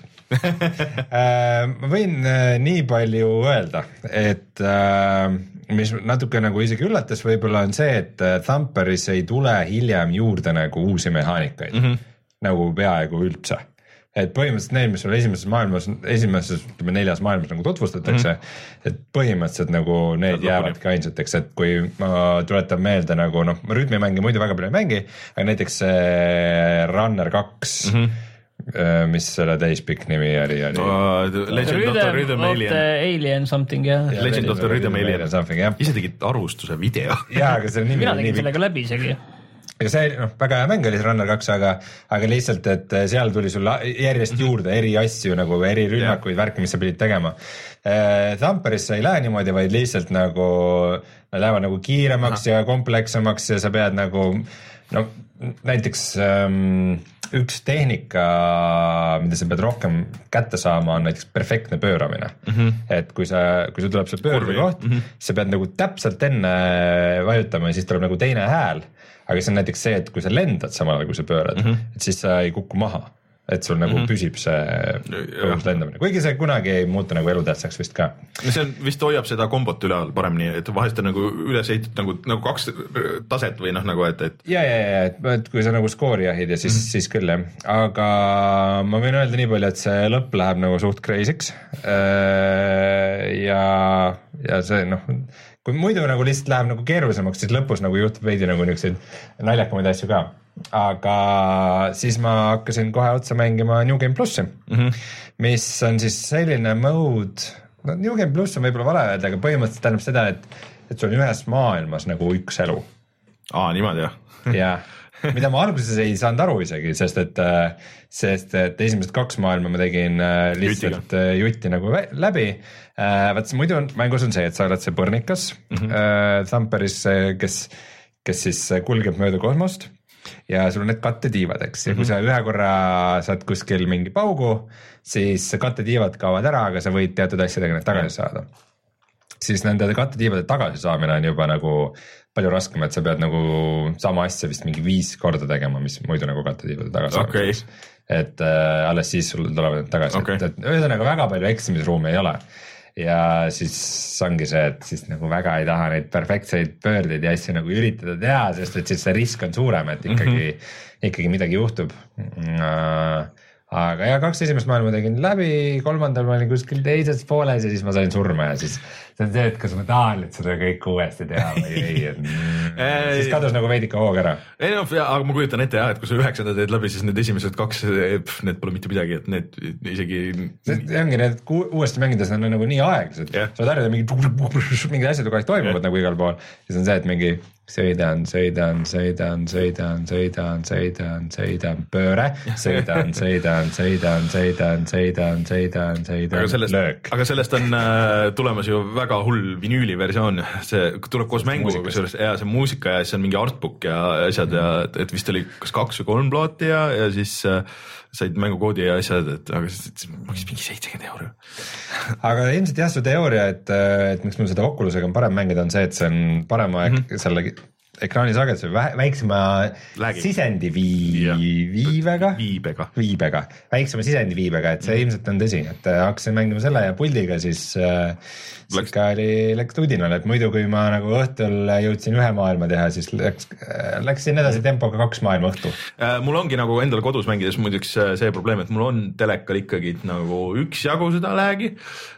Ma võin nii palju öelda, et mis natuke nagu isegi üllatas võib-olla on see, et Thumperis ei tule hiljem juurde nagu uusi mehaanikaid, mm-hmm. nagu peaaegu üldse. Et põhimõtteliselt need, mis sul esimeses maailmas, esimeses neljas maailmas nagu tutvustatakse, mm-hmm. et põhimõtteliselt nagu need Lõpuni. Jäävadki ainsateks, et kui ma tuletan meelde nagu noh, ma rütmimängi muidu väga palju ei mängi, aga näiteks Runner kaks, mm-hmm. mis selle täispikk nimi oli, oli? Uh, Legend Rhythm of the Rhythm Alien. Alien something, jah. Yeah, Legend of the Rhythm Alien. Ise tegid arvustuse video. Jaa, aga selle nimi mina tegin sellega läbi isegi. Ja see no, väga hea mäng oli Runner kaks, aga, aga lihtsalt, et seal tuli sul järjest juurde eri asju, nagu eri rünnakuid, yeah. värki, mis sa pidid tegema. Thumperis sa ei lähe niimoodi, vaid lihtsalt nagu nad lähevad nagu kiiremaks Aha. ja kompleksemaks ja sa pead nagu no näiteks ähm, üks tehnika, mida sa pead rohkem kätte saama, on näiteks perfektne pööramine. Mm-hmm. Et kui sa, kui sa tuleb see pöörde koht, mm-hmm. sa pead nagu täpselt enne vajutama ja siis tuleb nagu teine hääl. Aga see on näiteks see, et kui sa lendad samal ajal, kui sa pöörad, mm-hmm. et siis sa ei kuku maha. Et sul nagu mm-hmm. püsib see lendamine. Kuigi see kunagi ei muutu nagu elutähtsaks vist ka. See on, vist hoiab seda kombot üleval paremini, et vahest on nagu üles ehitatud nagu, nagu kaks taset või noh nagu, et, et... Ja, ja, ja, et, et kui sa nagu skoori jahid ja siis, mm-hmm. siis küll jah. Aga ma võin öelda nii palju, et see lõpp läheb nagu suht crazy'ks. Ja, ja see noh... Kui muidu nagu lihtsalt läheb nagu keerulisemaks, siis lõpus nagu juhtub veidi nagu niisuguseid naljakamaid asju ka. Aga siis ma hakkasin kohe otsa mängima New Game Plussi, mm-hmm. mis on siis selline mode, no New Game Plus on võib-olla vale öelda, aga põhimõtteliselt tähendab seda, et, et sul on ühes maailmas nagu üks elu. Aa, niimoodi jah. Jah. Mida ma alguses ei saanud aru isegi, sest et, sest et esimesed kaks maailma ma tegin lihtsalt Jutiga. Jutti nagu läbi. Vaat muidu on, mängus on see, et sa oled see põrnikas mm-hmm. Thumperis, kes, kes siis kulgeb mööda kosmost ja sul on need kattetiivad, eks. Ja kui mm-hmm. sa ühe korra saad kuskil mingi paugu, siis kattetiivad kaovad ära, aga sa võid teatud asjadega need tagasi saada. Siis nende kattetiivade tagasi saamine on juba nagu palju raskem, et sa pead nagu sama asja vist mingi viis korda tegema, mis muidu nagu kattetiibade tagasi okay. et äh, alles siis sul tulevad need tagasi okay., et, et ühesõnaga väga palju eksimisruumi ei ole ja siis ongi see, et siis nagu väga ei taha neid perfektseid pöördeid ja asju nagu üritada teha, sest et siis see risk on suurem, et ikkagi mm, -hmm. ikkagi midagi juhtub äh, aga ja kaks esimest maailma tegin läbi, kolmandal ma olin kuskil teises pooles ja siis ma sain surma ja siis see on see, et kas ma tahan nüüd seda kõik uuesti teha või ei, et mm, siis kadus nagu veidike hoog ära. ei no, aga ma kujutan ette jah, et kui sa üheksanda teed läbi, siis need esimesed kaks, pff, need pole mitte midagi, et need isegi. see ongi need uuesti mängides on nagu nii aeglased yeah., sa oled harjuda mingi, mingid asjad kogu aeg toimuvad yeah. nagu igal pool, siis on see, et mingi sõidan, sõidan, sõidan, sõidan, sõidan, sõidan, sõidan, pööre, sõidan, sõidan, sõidan, sõidan, sõidan, sõidan, sõidan, löök. aga sellest on äh, tulemas ju väga hull vinüüli versioon, see tuleb koos mänguga, kusjuures ja see muusika ja siis on mingi artbook ja asjad ja et vist oli kas kaks või kolm plaati ja, ja siis äh, said mängukoodi ja asjad, et aga see maksis mingi seitsekümmend euro. aga ilmselt jah, su teooria, et, et miks mul seda Oculusega on parem mängida, on see, et see on parema mm -hmm. selle ekraanisageduse väiksema Lägi. sisendi vii, viibega, viibega, viibega, väiksema sisendi viibega, et see mm. ilmselt on tõsi, et hakkasin mängima selle ja puldiga, siis äh, läks, ka oli, läks tudinal, et muidu kui ma nagu õhtul jõudsin ühe maailma teha, siis läks, läksin edasi tempoga kaks maailma õhtu. Mul ongi nagu endal kodus mängides muiduks see probleem, et mul on telekal ikkagi nagu üksjagu seda läägi,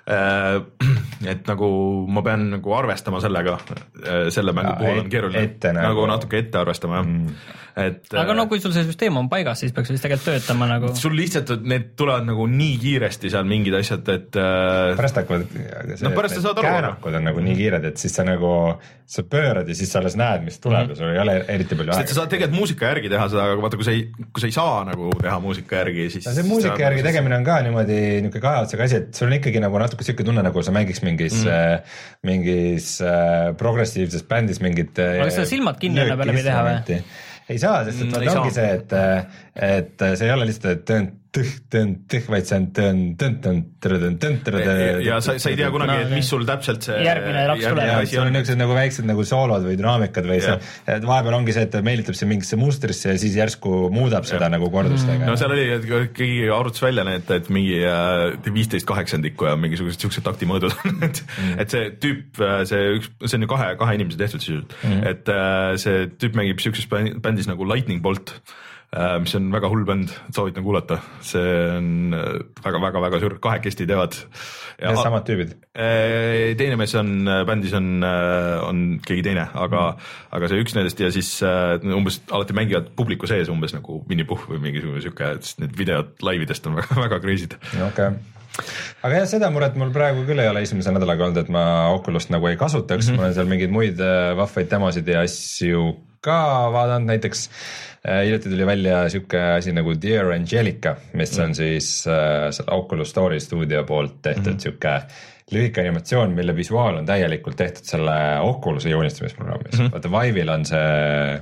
et nagu ma pean nagu arvestama sellega, selle mängu ja, puhul on keeruline. Nagu, nagu natuke ette arvestama jah mm. et, aga no kui sul see süsteem on paigas, siis peaks vist tegelikult töötama nagu sul lihtsalt need tulevad nagu nii kiiresti seal mingid asjad, et pärast hakkavad no, pärast käänakud on nagu nii kiired, et siis sa nagu sa pöörad ja siis sa alles näed, mis tuleb mm. ja sul ei ole eriti palju aega. Sa saad tegelikult muusika järgi teha seda, aga vaata, kui sa ei, kui sa ei saa nagu teha muusika järgi, siis no, see muusika järgi siis... tegemine on ka niimoodi niisugune kahe otsaga asi, et sul on ikkagi nagu natuke siuke tunne, nagu sa mängiks mingis mm. äh, mingis äh, progressiivses bändis mingit aga sa silmad kinni enne peale või teha või? Ei saa, sest et mm, ongi see, et, et see ei ole lihtsalt, et tõnd, tõh, tõnd, tõh, vaid see on tõnd, tõnd, tõnd, tõnd, tõnd, tõnd. Ja sa, sa ei tea kunagi, et mis sul täpselt see järgmine raks tuleb. Sul on niisugused nagu väiksed nagu soolod või dünaamikad või see, et vahepeal ongi see, et ta meelitab see mingisse mustrisse ja siis järsku muudab seda ja. nagu kordustega. No seal oli, et keegi arvutas välja need, et mingi viisteist kaheksandikku ja mingisugused siuksed taktimõõdud. et, mm. et see tüüp, see üks, see on ju kahe, kahe inimese tehtud siis, mm. et see tüüp mängib siukses bändis nagu Lightning Bolt, mis on väga hull bänd, soovitan kuulata, see on väga-väga-väga suur, kahekesti teevad. Ja samad tüübid? Teine mees on, bändis on, on keegi teine, aga mm. aga see üks nendest ja siis umbes alati mängivad publiku sees umbes nagu minipuh või mingisugune siuke, et need videod laividest on väga, väga crazy'd. Okay. aga jah, seda muret mul praegu küll ei ole esimese nädalaga olnud, et ma Oculust nagu ei kasutaks mm, -hmm. ma olen seal mingeid muid vahvaid demosid ja asju ka vaadanud, näiteks äh, hiljuti tuli välja siuke asi nagu Dear Angelica, mis mm. on siis äh, Oculus Story stuudio poolt tehtud mm. siuke lühike animatsioon, mille visuaal on täielikult tehtud selle Oculus'e joonistamisprogrammis mm. -hmm. vaata Vive'il on see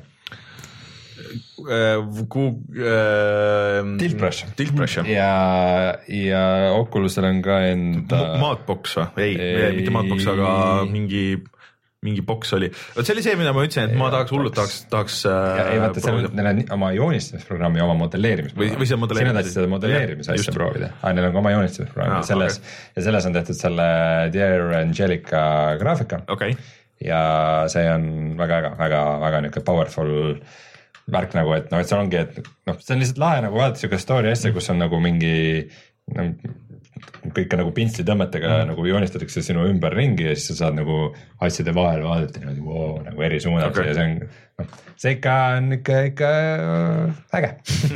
Tiltbrush Tiltbrush ja, ja Oculus'el on ka enda Madbox või? Ei, ei, mitte Madbox, aga mingi mingi boks oli. See oli see, mida ma ütlesin, et ma tahaks hullult, tahaks, tahaks ja, ei vaata, seal neil on oma joonistamisprogrammi, oma modelleerimisprogrammi. Või see modelleerimis. Sina tahtis seda modelleerimise asja proovida. Ah, neil on ka oma joonistamisprogrammi. Selles, okay. Ja selles on tehtud selle Dear Angelica graafika. Okay. Ja see on väga, väga, väga, väga niisugune powerful värk nagu, et noh, et see ongi, et noh, see on lihtsalt lahe nagu vaadata siuke story asja, kus on nagu mingi no, kõike nagu pintslitõmmetega mm. nagu joonistatakse sinu ümber ringi ja siis sa saad nagu asjade vahel vaadata niimoodi wow, nagu eri suunad okay. ja see on, noh, see ikka on ikka, ikka äge.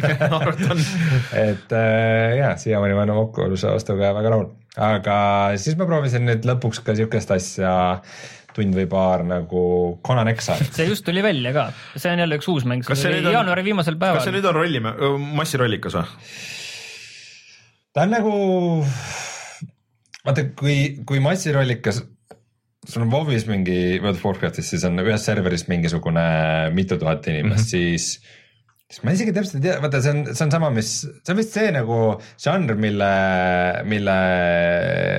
et äh, jah, siiamaani ma olen Oculus'e ostuga väga rahul, aga siis ma proovisin nüüd lõpuks ka siukest asja tund või paar nagu Conan Exile. see just tuli välja ka, see on jälle üks uus mäng, see oli jaanuari viimasel päeval. Kas see nüüd on rolli, massirollikas või? Ta on nagu, vaata kui, kui massirollikas, sul on WoW'is mingi, World of Warcraftis, siis on ühes serveris mingisugune mitu tuhat inimest, mm -hmm. siis, siis ma isegi täpselt ei tea, vaata see on, see on sama, mis, see on vist see nagu žanr, mille, mille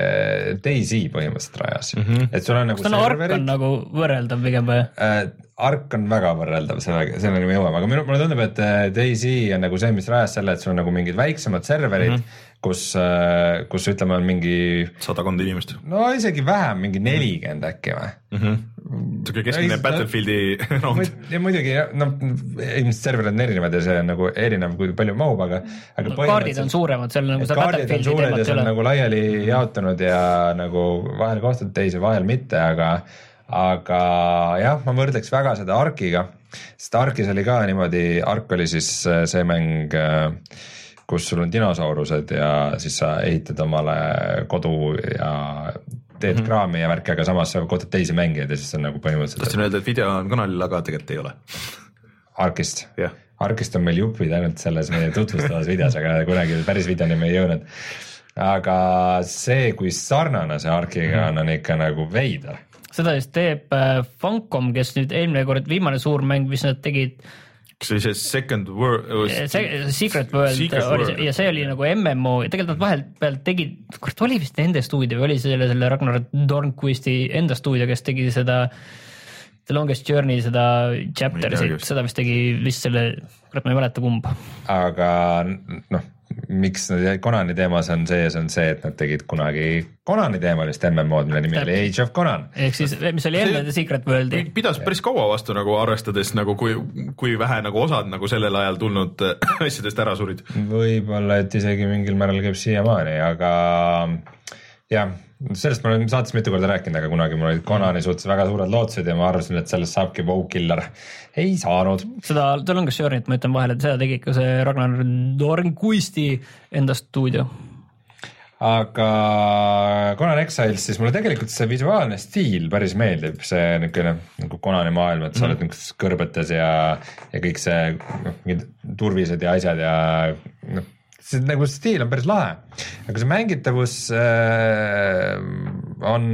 DayZ põhimõtteliselt rajas mm, Mhm. et sul on nagu kas ta on Ark on serverid nagu võrreldav pigem või? äh, Ark on väga võrreldav, selle, selleni me jõuame, aga minu, mulle tundub, et DayZ on nagu see, mis rajas selle, et sul on nagu mingid väiksemad serverid mm, -hmm. kus, kus ütleme on mingi sadakond inimest. No isegi vähem, mingi nelikümmend äkki või mm -hmm. Siuke keskmine no, Battlefieldi round. Ja muidugi, no ilmselt serverid on erinevad ja see on nagu erinev, kui palju mahub, aga, aga no, kaardid on suuremad, seal nagu seda Battlefieldi teemat ei ole. Nagu laiali jaotunud ja nagu vahel kohtud teisi, vahel mitte, aga aga jah, ma võrdleks väga seda Arkiga, sest Arkis oli ka niimoodi, Ark oli siis see mäng, kus sul on dinosaurused ja siis sa ehitad omale kodu ja teed mm-hmm. kraami ja värki, aga samas sa kohtad teisi mängijaid ja siis on nagu põhimõtteliselt tahtsin öelda, et video on kanalil, aga tegelikult ei ole. Arkist yeah.? Arkist on meil jupid ainult selles meie tutvustavas videos, aga kunagi päris videoni me ei jõudnud. Aga see, kui sarnane see Arkiga on, on ikka nagu veider. Seda siis teeb Funcom, kes nüüd eelmine kord viimane suur mäng, mis nad tegid kas oli see Second World see, Secret World, Secret World. Oli, ja see oli nagu M M O ja tegelikult nad vahelt pealt tegid, kurat oli vist nende stuudio või oli selle, selle Ragnar Dornquisti enda stuudio, kes tegi seda The Longest Journey, seda chapter'it, seda vist tegi vist selle, kurat ma ei mäleta kumb. Aga noh, miks nad Conani teemas on see, see on see, et nad tegid kunagi Conani teemalist M M O-d, mille nimi oli Age of Conan. Ehk siis, mis oli enne The Secret Worldi. Pidas päris kaua vastu nagu arvestades, nagu kui, kui vähe nagu osad nagu sellel ajal tulnud asjadest ära surid. Võib-olla, et isegi mingil määral käib siiamaani, aga jah, sellest ma olen saates mitu korda rääkinud, aga kunagi mul olid Conani suhtes väga suured lootsid ja ma arvasin, et sellest saabki WoW Killer. Ei saanud. Seda The Longest Journey't ma ütlen vahel, et seda tegi ikka see Ragnar Dornquisti enda stuudio. Aga Conan Exiles, siis mulle tegelikult see visuaalne stiil päris meeldib, see niisugune nagu Conani maailm, et sa oled mm. niisugustes kõrbetes ja, ja kõik see no, turvised ja asjad ja noh, see nagu stiil on päris lahe, aga see mängitavus äh, on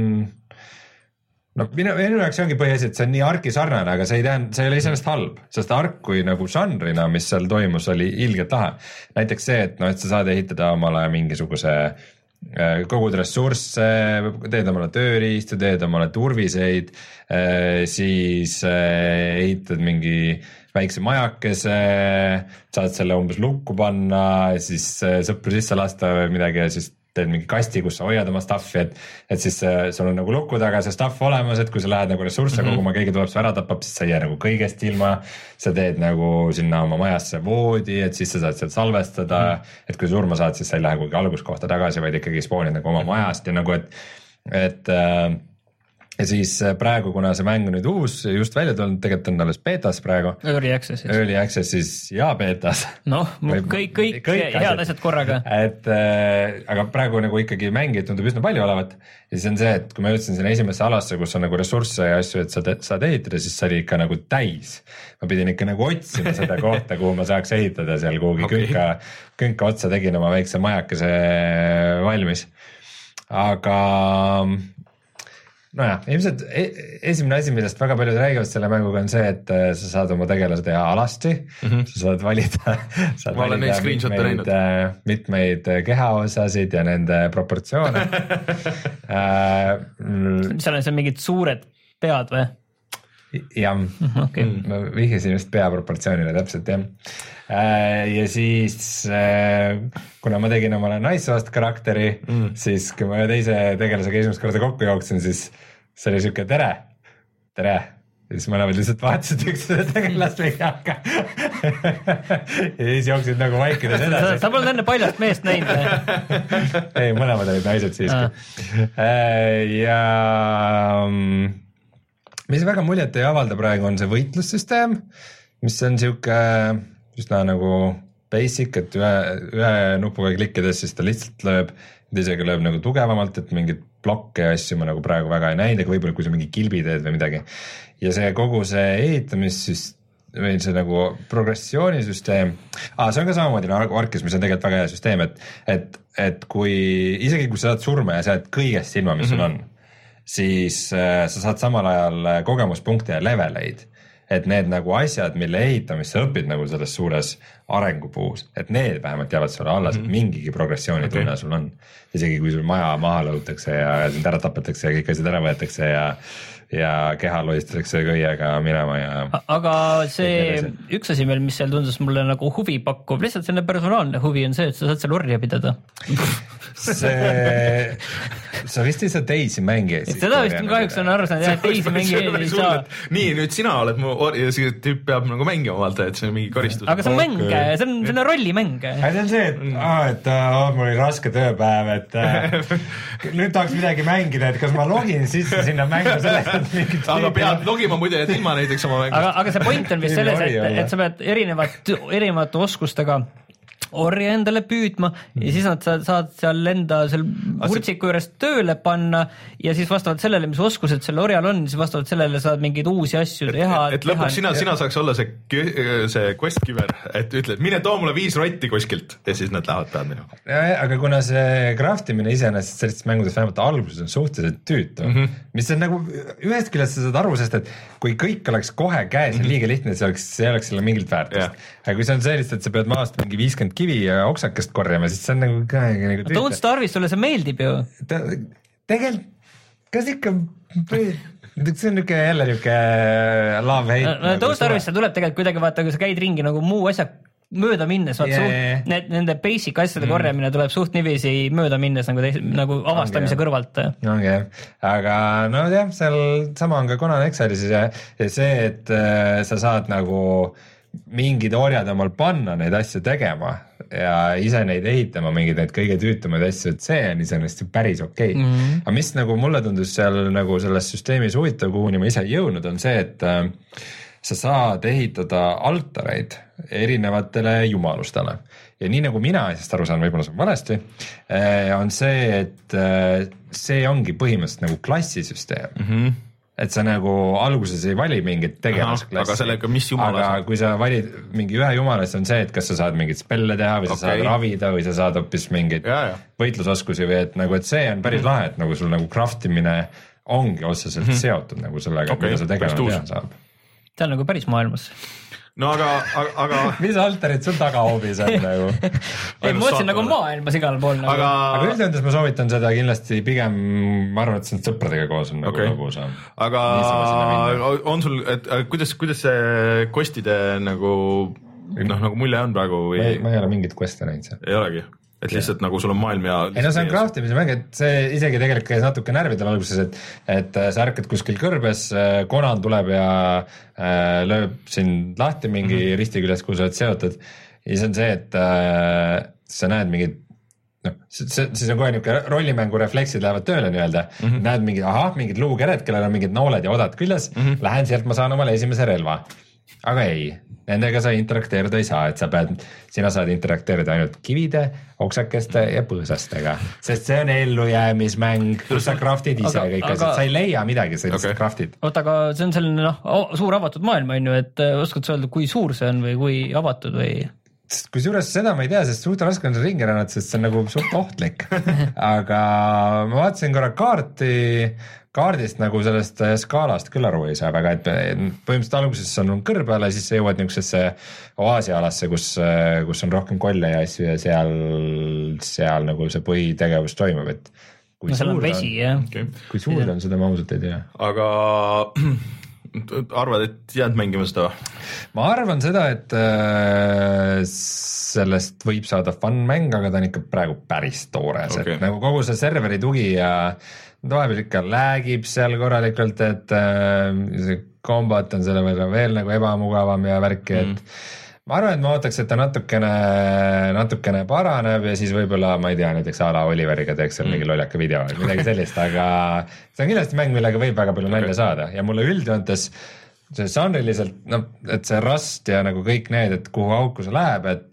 no minu, minu jaoks see ongi põhiasi, et see on nii Arki sarnane, aga see ei tähenda, see ei ole iseenesest halb, sest Ark kui nagu žanrina, mis seal toimus, oli ilgelt lahe. Näiteks see, et noh, et sa saad ehitada omale mingisuguse äh, kogud ressursse, teed omale tööriistu, teed omale turviseid, äh, siis äh, ehitad mingi väikse majakese, saad selle umbes lukku panna, siis sõpru sisse lasta või midagi ja siis teed mingi kasti, kus sa hoiad oma staffi, et, et siis sul on nagu luku taga see staff olemas, et kui sa lähed nagu ressursse mm-hmm. koguma, keegi tuleb su ära tapab, siis sa ei jää nagu kõigest ilma, sa teed nagu sinna oma majasse voodi, et siis sa saad sealt salvestada mm-hmm. et kui surma saad, siis sa ei lähe kuhugi alguskohta tagasi, vaid ikkagi spoonid nagu oma majast ja nagu, et, et äh, ja siis praegu, kuna see mäng on nüüd uus, just välja tulnud, tegelikult on alles betas praegu. Early accessis. Early accessis ja betas. Noh, kõik, kõik, kõik head asjad korraga. Et, äh, aga praegu nagu ikkagi mängijaid tundub üsna palju olevat. Ja siis on see, et kui ma jõudsin sinna esimesse alasse, kus on nagu ressursse ja asju, et sa te, saad ehitada, siis see oli ikka nagu täis. Ma pidin ikka nagu otsima seda kohta, kuhu ma saaks ehitada seal kuhugi okay. künka, künka otsa tegin oma väikse majakese valmis. Aga nojah, ilmselt esimene asi, millest väga paljud räägivad selle mänguga on see, et sa saad oma tegelase teha alasti, mm-hmm. sa saad valida, saad ma valida mitmeid, mitmeid kehaosasid ja nende proportsioone. seal on seal mingid suured pead või? jah, okay. ma vihjasin just peaproportsioonile täpselt jah. Ja siis kuna ma tegin omale naissoost karakteri mm., siis kui ma teise tegelasega esimest korda kokku jooksin, siis see oli siuke tere, tere. Ja siis mõlemad lihtsalt vaatasid üks seda tegelast või aga ja siis jooksid nagu vaikides edasi. Sa polnud enne paljast meest näinud või? Ei, mõlemad olid naised siiski. Ja mis väga muljet ei avalda praegu on see võitlussüsteem, mis on siuke üsna nagu basic, et ühe, ühe nupuga klikkides siis ta lihtsalt lööb, ta isegi lööb nagu tugevamalt, et mingid blokke ja asju ma nagu praegu väga ei näinud, aga võib-olla kui sa mingi kilbi teed või midagi. Ja see kogu see ehitamissüsteem, või see nagu progressioonisüsteem, ah, see on ka samamoodi nagu Arkis, mis on tegelikult väga hea süsteem, et, et, et kui isegi kui sa saad surma ja sa oled kõigest ilma, mis mm-hmm. sul on, siis äh, sa saad samal ajal kogemuspunkte ja leveleid. et need nagu asjad, mille ehitamist sa õpid nagu selles suures arengupuus, et need vähemalt jäävad sulle alles, mm -hmm. et mingigi progressiooni okay. tunne sul on. Isegi kui sul maja maha lõutakse ja sind ära tapetakse ja kõik asjad ära võetakse ja ja keha loistatakse köiega minema ja aga see üks asi veel, mis seal tundus mulle nagu huvi pakkuv, lihtsalt selline personaalne huvi on see, et sa saad seal orja pidada see sa vist ei saa teisi mängijaid seda vist kahjuks on aru saanud, et teisi mängijaid ei saa nii, nüüd sina oled mu orja ja see tüüp peab nagu mängima vaata, et see on mingi karistus aga see on mäng, see on selline rollimäng aga see on see, et aa, et oh, mul oli raske tööpäev, et nüüd tahaks midagi mängida, et kas ma login sisse sinna mängu selleks, aga pead logima muide, et ilma näiteks oma mängust. Aga, aga see point on vist selles, et, et sa pead erinevat, erinevate oskustega orja endale püüdma mm. ja siis nad saad, saad seal enda seal vurtsiku juurest tööle panna ja siis vastavalt sellele, mis oskused selle orjal on, siis vastavalt sellele saad mingeid uusi asju et, teha. Et, et lõpuks sina, sina saaks olla see, see quest giver, et ütled, mine too mulle viis rotti kuskilt ja siis nad lähevad pead minema. Aga kuna see craftimine iseenesest sellistes mängudes vähemalt alguses on suhteliselt tüütu, mm -hmm. mis on nagu ühest küljest sa saad aru, sest et kui kõik oleks kohe käes mm -hmm. liiga lihtne, et see oleks, see oleks selle mingit väärtust. Yeah. Aga kui see on sellist, et sa pead maast mingi viiskümmend kivi ja oksakest korjama, siis see on nagu ka nagu tüütu. Don't Starve'is sulle see meeldib ju. Tegelikult, kas ikka see on niuke jälle niuke love-hate. No, Don't Starve'is see tuleb tegelikult kuidagi vaata, kui sa käid ringi nagu muu asja mööda minnes, vaat yeah, yeah. Need, nende basic asjade mm. korjamine tuleb suht niiviisi mööda minnes nagu, teis, nagu avastamise okay. kõrvalt. ongi jah, aga no jah, seal sama on ka Conan Exile'is ja, ja see, et äh, sa saad nagu mingid orjad omal panna neid asju tegema ja ise neid ehitama, mingeid neid kõige tüütumaid asju, et see on iseenesest päris okei okay. mm. -hmm. aga mis nagu mulle tundus seal nagu selles süsteemis huvitav, kuhuni ma ise ei jõudnud, on see, et äh, sa saad ehitada altareid erinevatele jumalustele ja nii nagu mina asjast aru saan, võib-olla see on valesti, on see, et see ongi põhimõtteliselt nagu klassisüsteem mm. -hmm. et sa nagu alguses ei vali mingit tegelasklassi, aga sellega, mis jumala aga saab? Kui sa valid mingi ühe jumala, siis on see, et kas sa saad mingit spelle teha või sa okay. saad ravida või sa saad hoopis mingeid ja, ja. võitlusoskusi või et nagu, et see on päris mm -hmm. lahe, et nagu sul nagu craftimine ongi otseselt mm -hmm. seotud nagu sellega okay., mida sa tegema teha saab. See on nagu päris maailmas. No aga, aga, aga... mis altarid sul taga hoobis on nagu? ei, ma mõtlesin nagu maailmas igal pool nagu. Aga, aga üldöndes ma soovitan seda kindlasti pigem, ma arvan, et see on sõpradega koos on okay. nagu lõbus. Aga on sul, et kuidas, kuidas see questide nagu, noh, nagu mulje on praegu või? Ma ei ole mingit quest'e näinud seal. Ei olegi? Et lihtsalt ja. Nagu sul on maailm ja... ei no see on craftimise mäng, et see isegi tegelikult käis natuke närvidel alguses, et, et sa ärkad kuskil kõrbes, Conan tuleb ja äh, lööb sind lahti mingi mm -hmm. risti küljest, kuhu sa oled seotud ja siis on see, et äh, sa näed mingid noh, siis on kohe niisugune rollimängu refleksid lähevad tööle nii-öelda mm, -hmm. näed mingid, ahah, mingid luukered, kellel on mingid nooled ja odad küljes mm, -hmm. lähen sealt, ma saan omale esimese relva. Aga ei, nendega sa interakteerida ei saa, et sa pead, sina saad interakteerida ainult kivide, oksakeste ja põõsastega, sest see on ellujäämismäng, kus sa craftid ise aga, kõik aga... asjad, sa ei leia midagi, sa lihtsalt okay. craftid. oota, aga see on selline noh, suur avatud maailm on ju, et oskad sa öelda, kui suur see on või kui avatud või? Kusjuures seda ma ei tea, sest suht raske on see ringi rännata, sest see on nagu suht ohtlik aga ma vaatasin korra kaarti, kaardist nagu sellest skaalast küll aru ei saa väga, et põhimõtteliselt alguses on kõrbe ja siis sa jõuad niisugusesse oaasialasse, kus, kus on rohkem kolle ja asju ja seal, seal nagu see põhitegevus toimub, et kui no, suur on, vesi, jah. Okay. kui suur on, seda ma ausalt ei tea. Aga arvad, et jääd mängima seda või? Ma arvan seda, et äh, sellest võib saada fun mäng, aga ta on ikka praegu päris toores okay., et nagu kogu see serveri tugi ja vahepeal ikka lagib seal korralikult, et äh, see kombat on selle võrra veel nagu ebamugavam ja värki, et mm. ma arvan, et ma ootaks, et ta natukene, natukene paraneb ja siis võib-olla, ma ei tea, näiteks a la Oliveriga teeks seal mm. mingi lollaka video või midagi sellist, aga see on kindlasti mäng, millega võib väga palju nalja okay. saada ja mulle üldjoontes see žanriliselt, noh, et see Rust ja nagu kõik need, et kuhu auku see läheb, et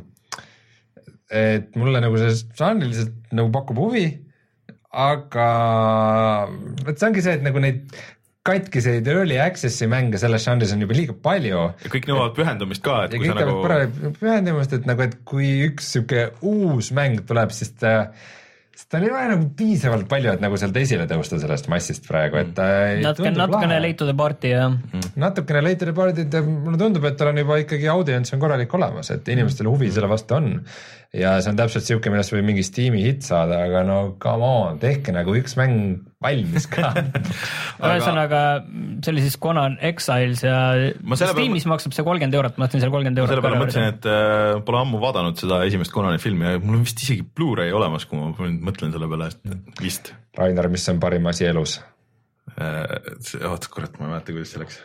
et mulle nagu see žanriliselt nagu pakub huvi, aga et see ongi see, et nagu neid katkiseid early access'i mänge selles žanris on juba liiga palju. Ja kõik nõuavad pühendumist ka, et ja kui kõik nagu... pühendumist, et nagu, et kui üks siuke uus mäng tuleb, siis ta ta oli vaja nagu piisavalt palju, et nagu sealt esile tõusta sellest massist praegu, et natukene, natukene leitud party ja natukene leitud party, et mulle tundub, et tal on juba ikkagi audients on korralik olemas, et inimestel huvi selle vastu on ja see on täpselt siuke, millest võib mingi Steam'i hit saada, aga no come on, tehke nagu üks mäng valmis ka. Ühesõnaga, see oli siis Conan Exiles ja Steamis peal... maksab see kolmkümmend eurot, ma mõtlen seal kolmkümmend eurot. Selle peale mõtlesin, et äh, pole ammu vaadanud seda esimest Conani filmi ja mul on vist isegi Blu-ray olemas, kui ma mõtlen selle peale, et vist. Rainer, mis on parim asi elus? Oot, kurat, ma ei mäleta, kuidas see läks.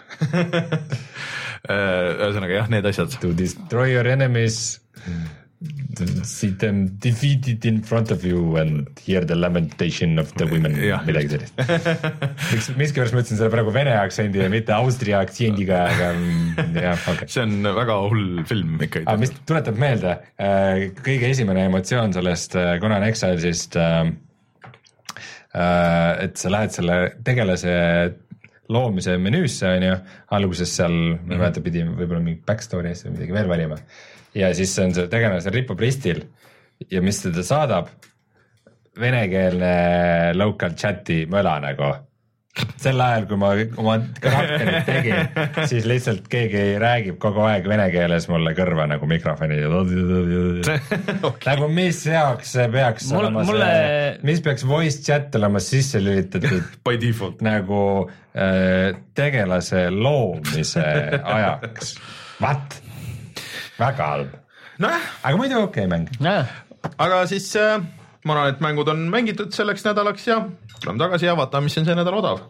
Ühesõnaga jah, need asjad. To destroy your enemies, see them defeated in front of you and hear the lamentation of the women. Midagi sellist. Miks, miskipärast ma ütlesin selle praegu vene aktsendi ja mitte Austria aktsendiga, aga jah, okay. See on väga hull film ikka. Aga mis tuletab meelde, kõige esimene emotsioon sellest Conan Exilesist, et sa lähed selle tegelase loomise menüüsse, on ju, alguses seal, ma ei mäleta, pidi võib-olla mingi backstory või midagi veel valima. Ja siis on see tegelase ripub ristil ja mis teda saadab, venekeelne local chati möla nagu. Sel ajal, kui ma oma karakterit tegin, siis lihtsalt keegi räägib kogu aeg vene keeles mulle kõrva nagu mikrofoni. Okay. Nagu mis jaoks see peaks Mul, olema mulle... see, mis peaks voice chat olema sisse lülitatud by default nagu äh, tegelase loomise ajaks. What? Väga halb. No, aga muidu okei okay, mäng. No. Aga siis äh, ma arvan, et mängud on mängitud selleks nädalaks ja tuleme tagasi ja vaatame, mis on see nädal odav.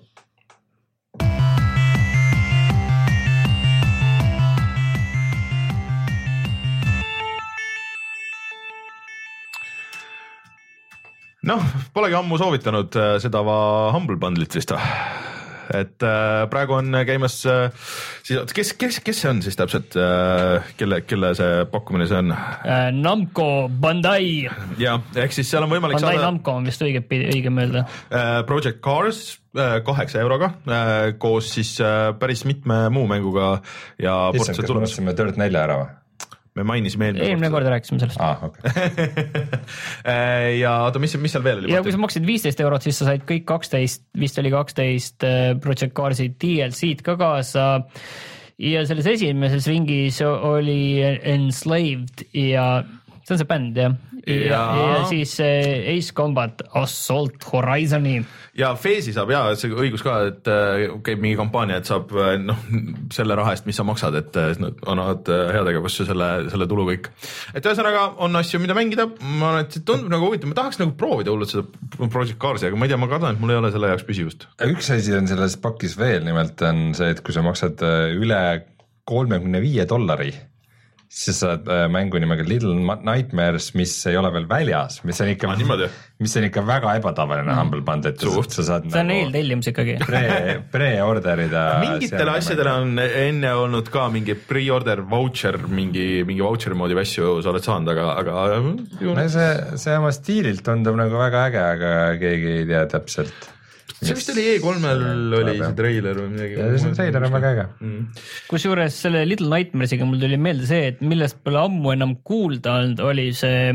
Noh, polegi ammu soovitanud seda Humble Bundle'it vist. Et äh, praegu on käimas äh, siis, kes, kes, kes see on siis täpselt äh, kelle, kelle see pakkumine see on? Äh, Namco Bandai. Ja, ehk siis seal on võimalik Bandai saada Namco on vist õige, õige mõelda. äh, Project Cars äh, kaheksa euroga äh, koos siis äh, päris mitme muu mänguga ja Issand, kas me mõtlesime Dirt nelja ära või? Me mainisime eelmine eelmine kord rääkisime sellest. Ah, okay. ja oota, mis, mis seal veel oli? Ja kui sa maksid viisteist eurot, siis sa said kõik kaksteist, vist oli kaksteist Project Carsi D L C-d ka kaasa. Ja selles esimeses ringis oli Enslaved ja see on see bänd, jah? Ja, ja, ja siis Ace Combat Assault Horizoni. Ja Faze'i saab ja see õigus ka, et käib mingi kampaania, et saab noh, selle raha eest, mis sa maksad, et annavad heategevusse selle, selle tulu kõik. Et ühesõnaga on asju, mida mängida, ma arvan, et see tundub nagu huvitav, ma tahaks nagu proovida hullult seda Project Carsi, aga ma ei tea, ma kardan, et mul ei ole selle jaoks püsivust. Üks asi on selles pakis veel, nimelt on see, et kui sa maksad üle kolmekümne viie dollari, siis sa saad mängu nimega Little Nightmares, mis ei ole veel väljas, mis on ikka, ah, mis on ikka väga ebatavaline mm. Humble Bundle. See on nagu eeltellimus ikkagi. Pre, pre-orderida. Mingitele asjadele on enne olnud ka mingi pre-order voucher, mingi, mingi voucher moodi asju sa oled saanud, aga, aga no see, see oma stiililt tundub nagu väga äge, aga keegi ei tea täpselt. See vist oli E kolmel oli see treiler või midagi. Ja see treiler on väga äge. Mm. Kusjuures selle Little Nightmaresiga mul tuli meelde see, et millest pole ammu enam kuulda olnud, oli see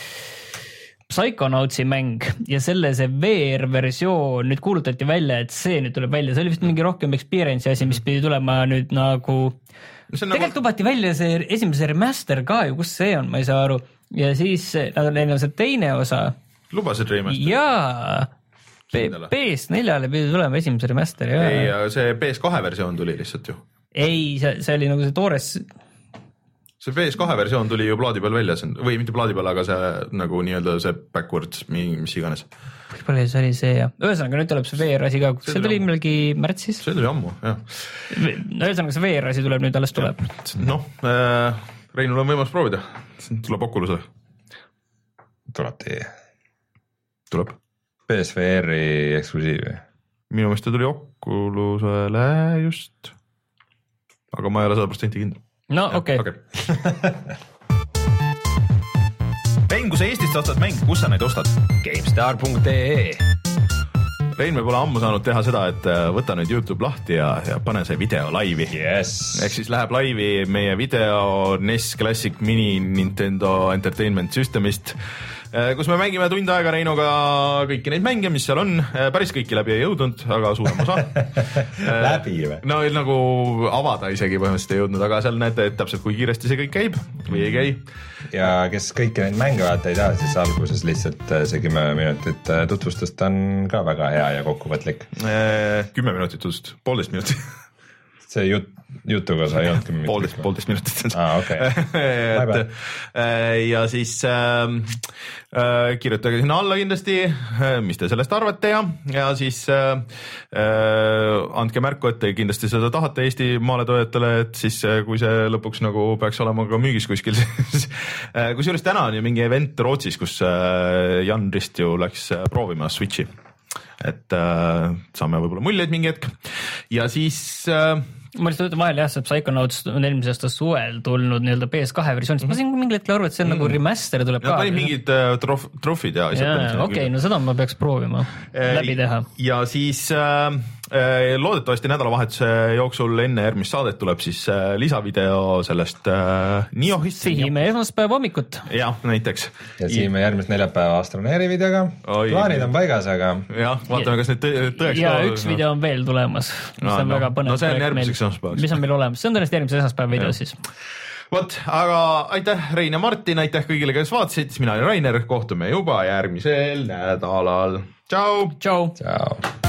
Psychonautsi mäng ja selle see V R-versioon nüüd kuulutati välja, et see nüüd tuleb välja. See oli vist mingi rohkem experience asi, mis pidi tulema nüüd nagu... Tegelikult nagu... tubati välja see esimese remaster ka ju, kus see on, ma ei saa aru. Ja siis neil on see teine osa. Lubasid remaster? Jaa. P S neljale pidi tulema esimese remaster. Ja. Ei, see P S kahe versioon tuli lihtsalt ju. Ei, see, see oli nagu see toores... See P S kahe versioon tuli ju plaadi peal välja, või mitte plaadi peal, aga see nagu nii-öelda see backwards, mis iganes. Võib-olla see oli see, jah. Ühesõnaga, nüüd tuleb see V R asi ka, see tuli millalgi märtsis? See tuli ammu, jah. No ühesõnaga, see V R asi tuleb nüüd, alles tuleb. Noh, äh, Reinul on võimalus proovida. Tuleb Oculusele. Tuleb teie. Tuleb. P S V R-i eksklusiivi. Minu meelest ta tuli Oculusele just, aga ma ei ole sada protsenti kindel. No okei. Okay. Okay. Rein, kui sa Eestist ostad mäng, kus sa neid ostad? GameStar punkt ee. Rein, me pole ammu saanud teha seda, et võta nüüd YouTube lahti ja, ja pane see video laivi. Yes. Ehk siis läheb laivi meie video N E S Classic Mini Nintendo Entertainment Systemist. kus me mängime tund aega Reinuga kõiki neid mänge, mis seal on, päris kõiki läbi ei jõudnud, aga suurem osa läbi või? No nagu avada isegi põhimõtteliselt ei jõudnud, aga seal näete, et täpselt kui kiiresti see kõik käib või ei käi. Ja kes kõiki neid mänge vaata ei tea, siis alguses lihtsalt see kümme minutit tutvustust on ka väga hea ja kokkuvõtlik. Kümme minutit tutvust, poolteist minutit. See jut, jutuga sa ei olnud kümme minutit. Poolteist, poolteist minutit. Aa, okei. Okay. Ja siis äh, äh, kirjutage sinna alla kindlasti, mis te sellest arvate ja, ja siis äh, andke märku, et te kindlasti seda tahate Eesti maaletoojatele, et siis kui see lõpuks nagu peaks olema ka müügis kuskil, siis kusjuures täna on ju mingi event Rootsis, kus Jan Rist ju läks proovima Switchi, et äh, saame võib-olla muljeid mingi hetk ja siis äh, ma lihtsalt ütlen vahel jah, see Psychonauts on eelmise aasta suvel tulnud nii-öelda P S kahe versioonist, mm -hmm. ma sain mingil hetkel aru, et see on mm -hmm. nagu remaster tuleb ja, ka. Ja mingid uh, trof, trofid ja asjad. Okei, okay, no seda ma peaks proovima e, läbi teha. Ja siis äh, loodetavasti nädalavahetuse jooksul enne järgmist saadet tuleb siis äh, lisavideo sellest äh, Niohist. Sihime esmaspäeva hommikut. Jah, näiteks. Ja sihime järgmist neljapäeva Astroneeri videoga. Oi, plaanid on paigas, aga... jah, vaatame, kas need tõeks... Ja ka... üks video on veel tulemas, mis no, on no, väga põnev. No see on järgmiseks esmaspäevaks. Mis on meil olemas, see on tõenäoliselt järgmise esmaspäeva video ja. Siis. Vot, aga aitäh Rein ja Martin, aitäh kõigile, kes vaatasid, mina olen Rainer, kohtume juba järgmisel nädalal. Tšau! Tšau! Tšau!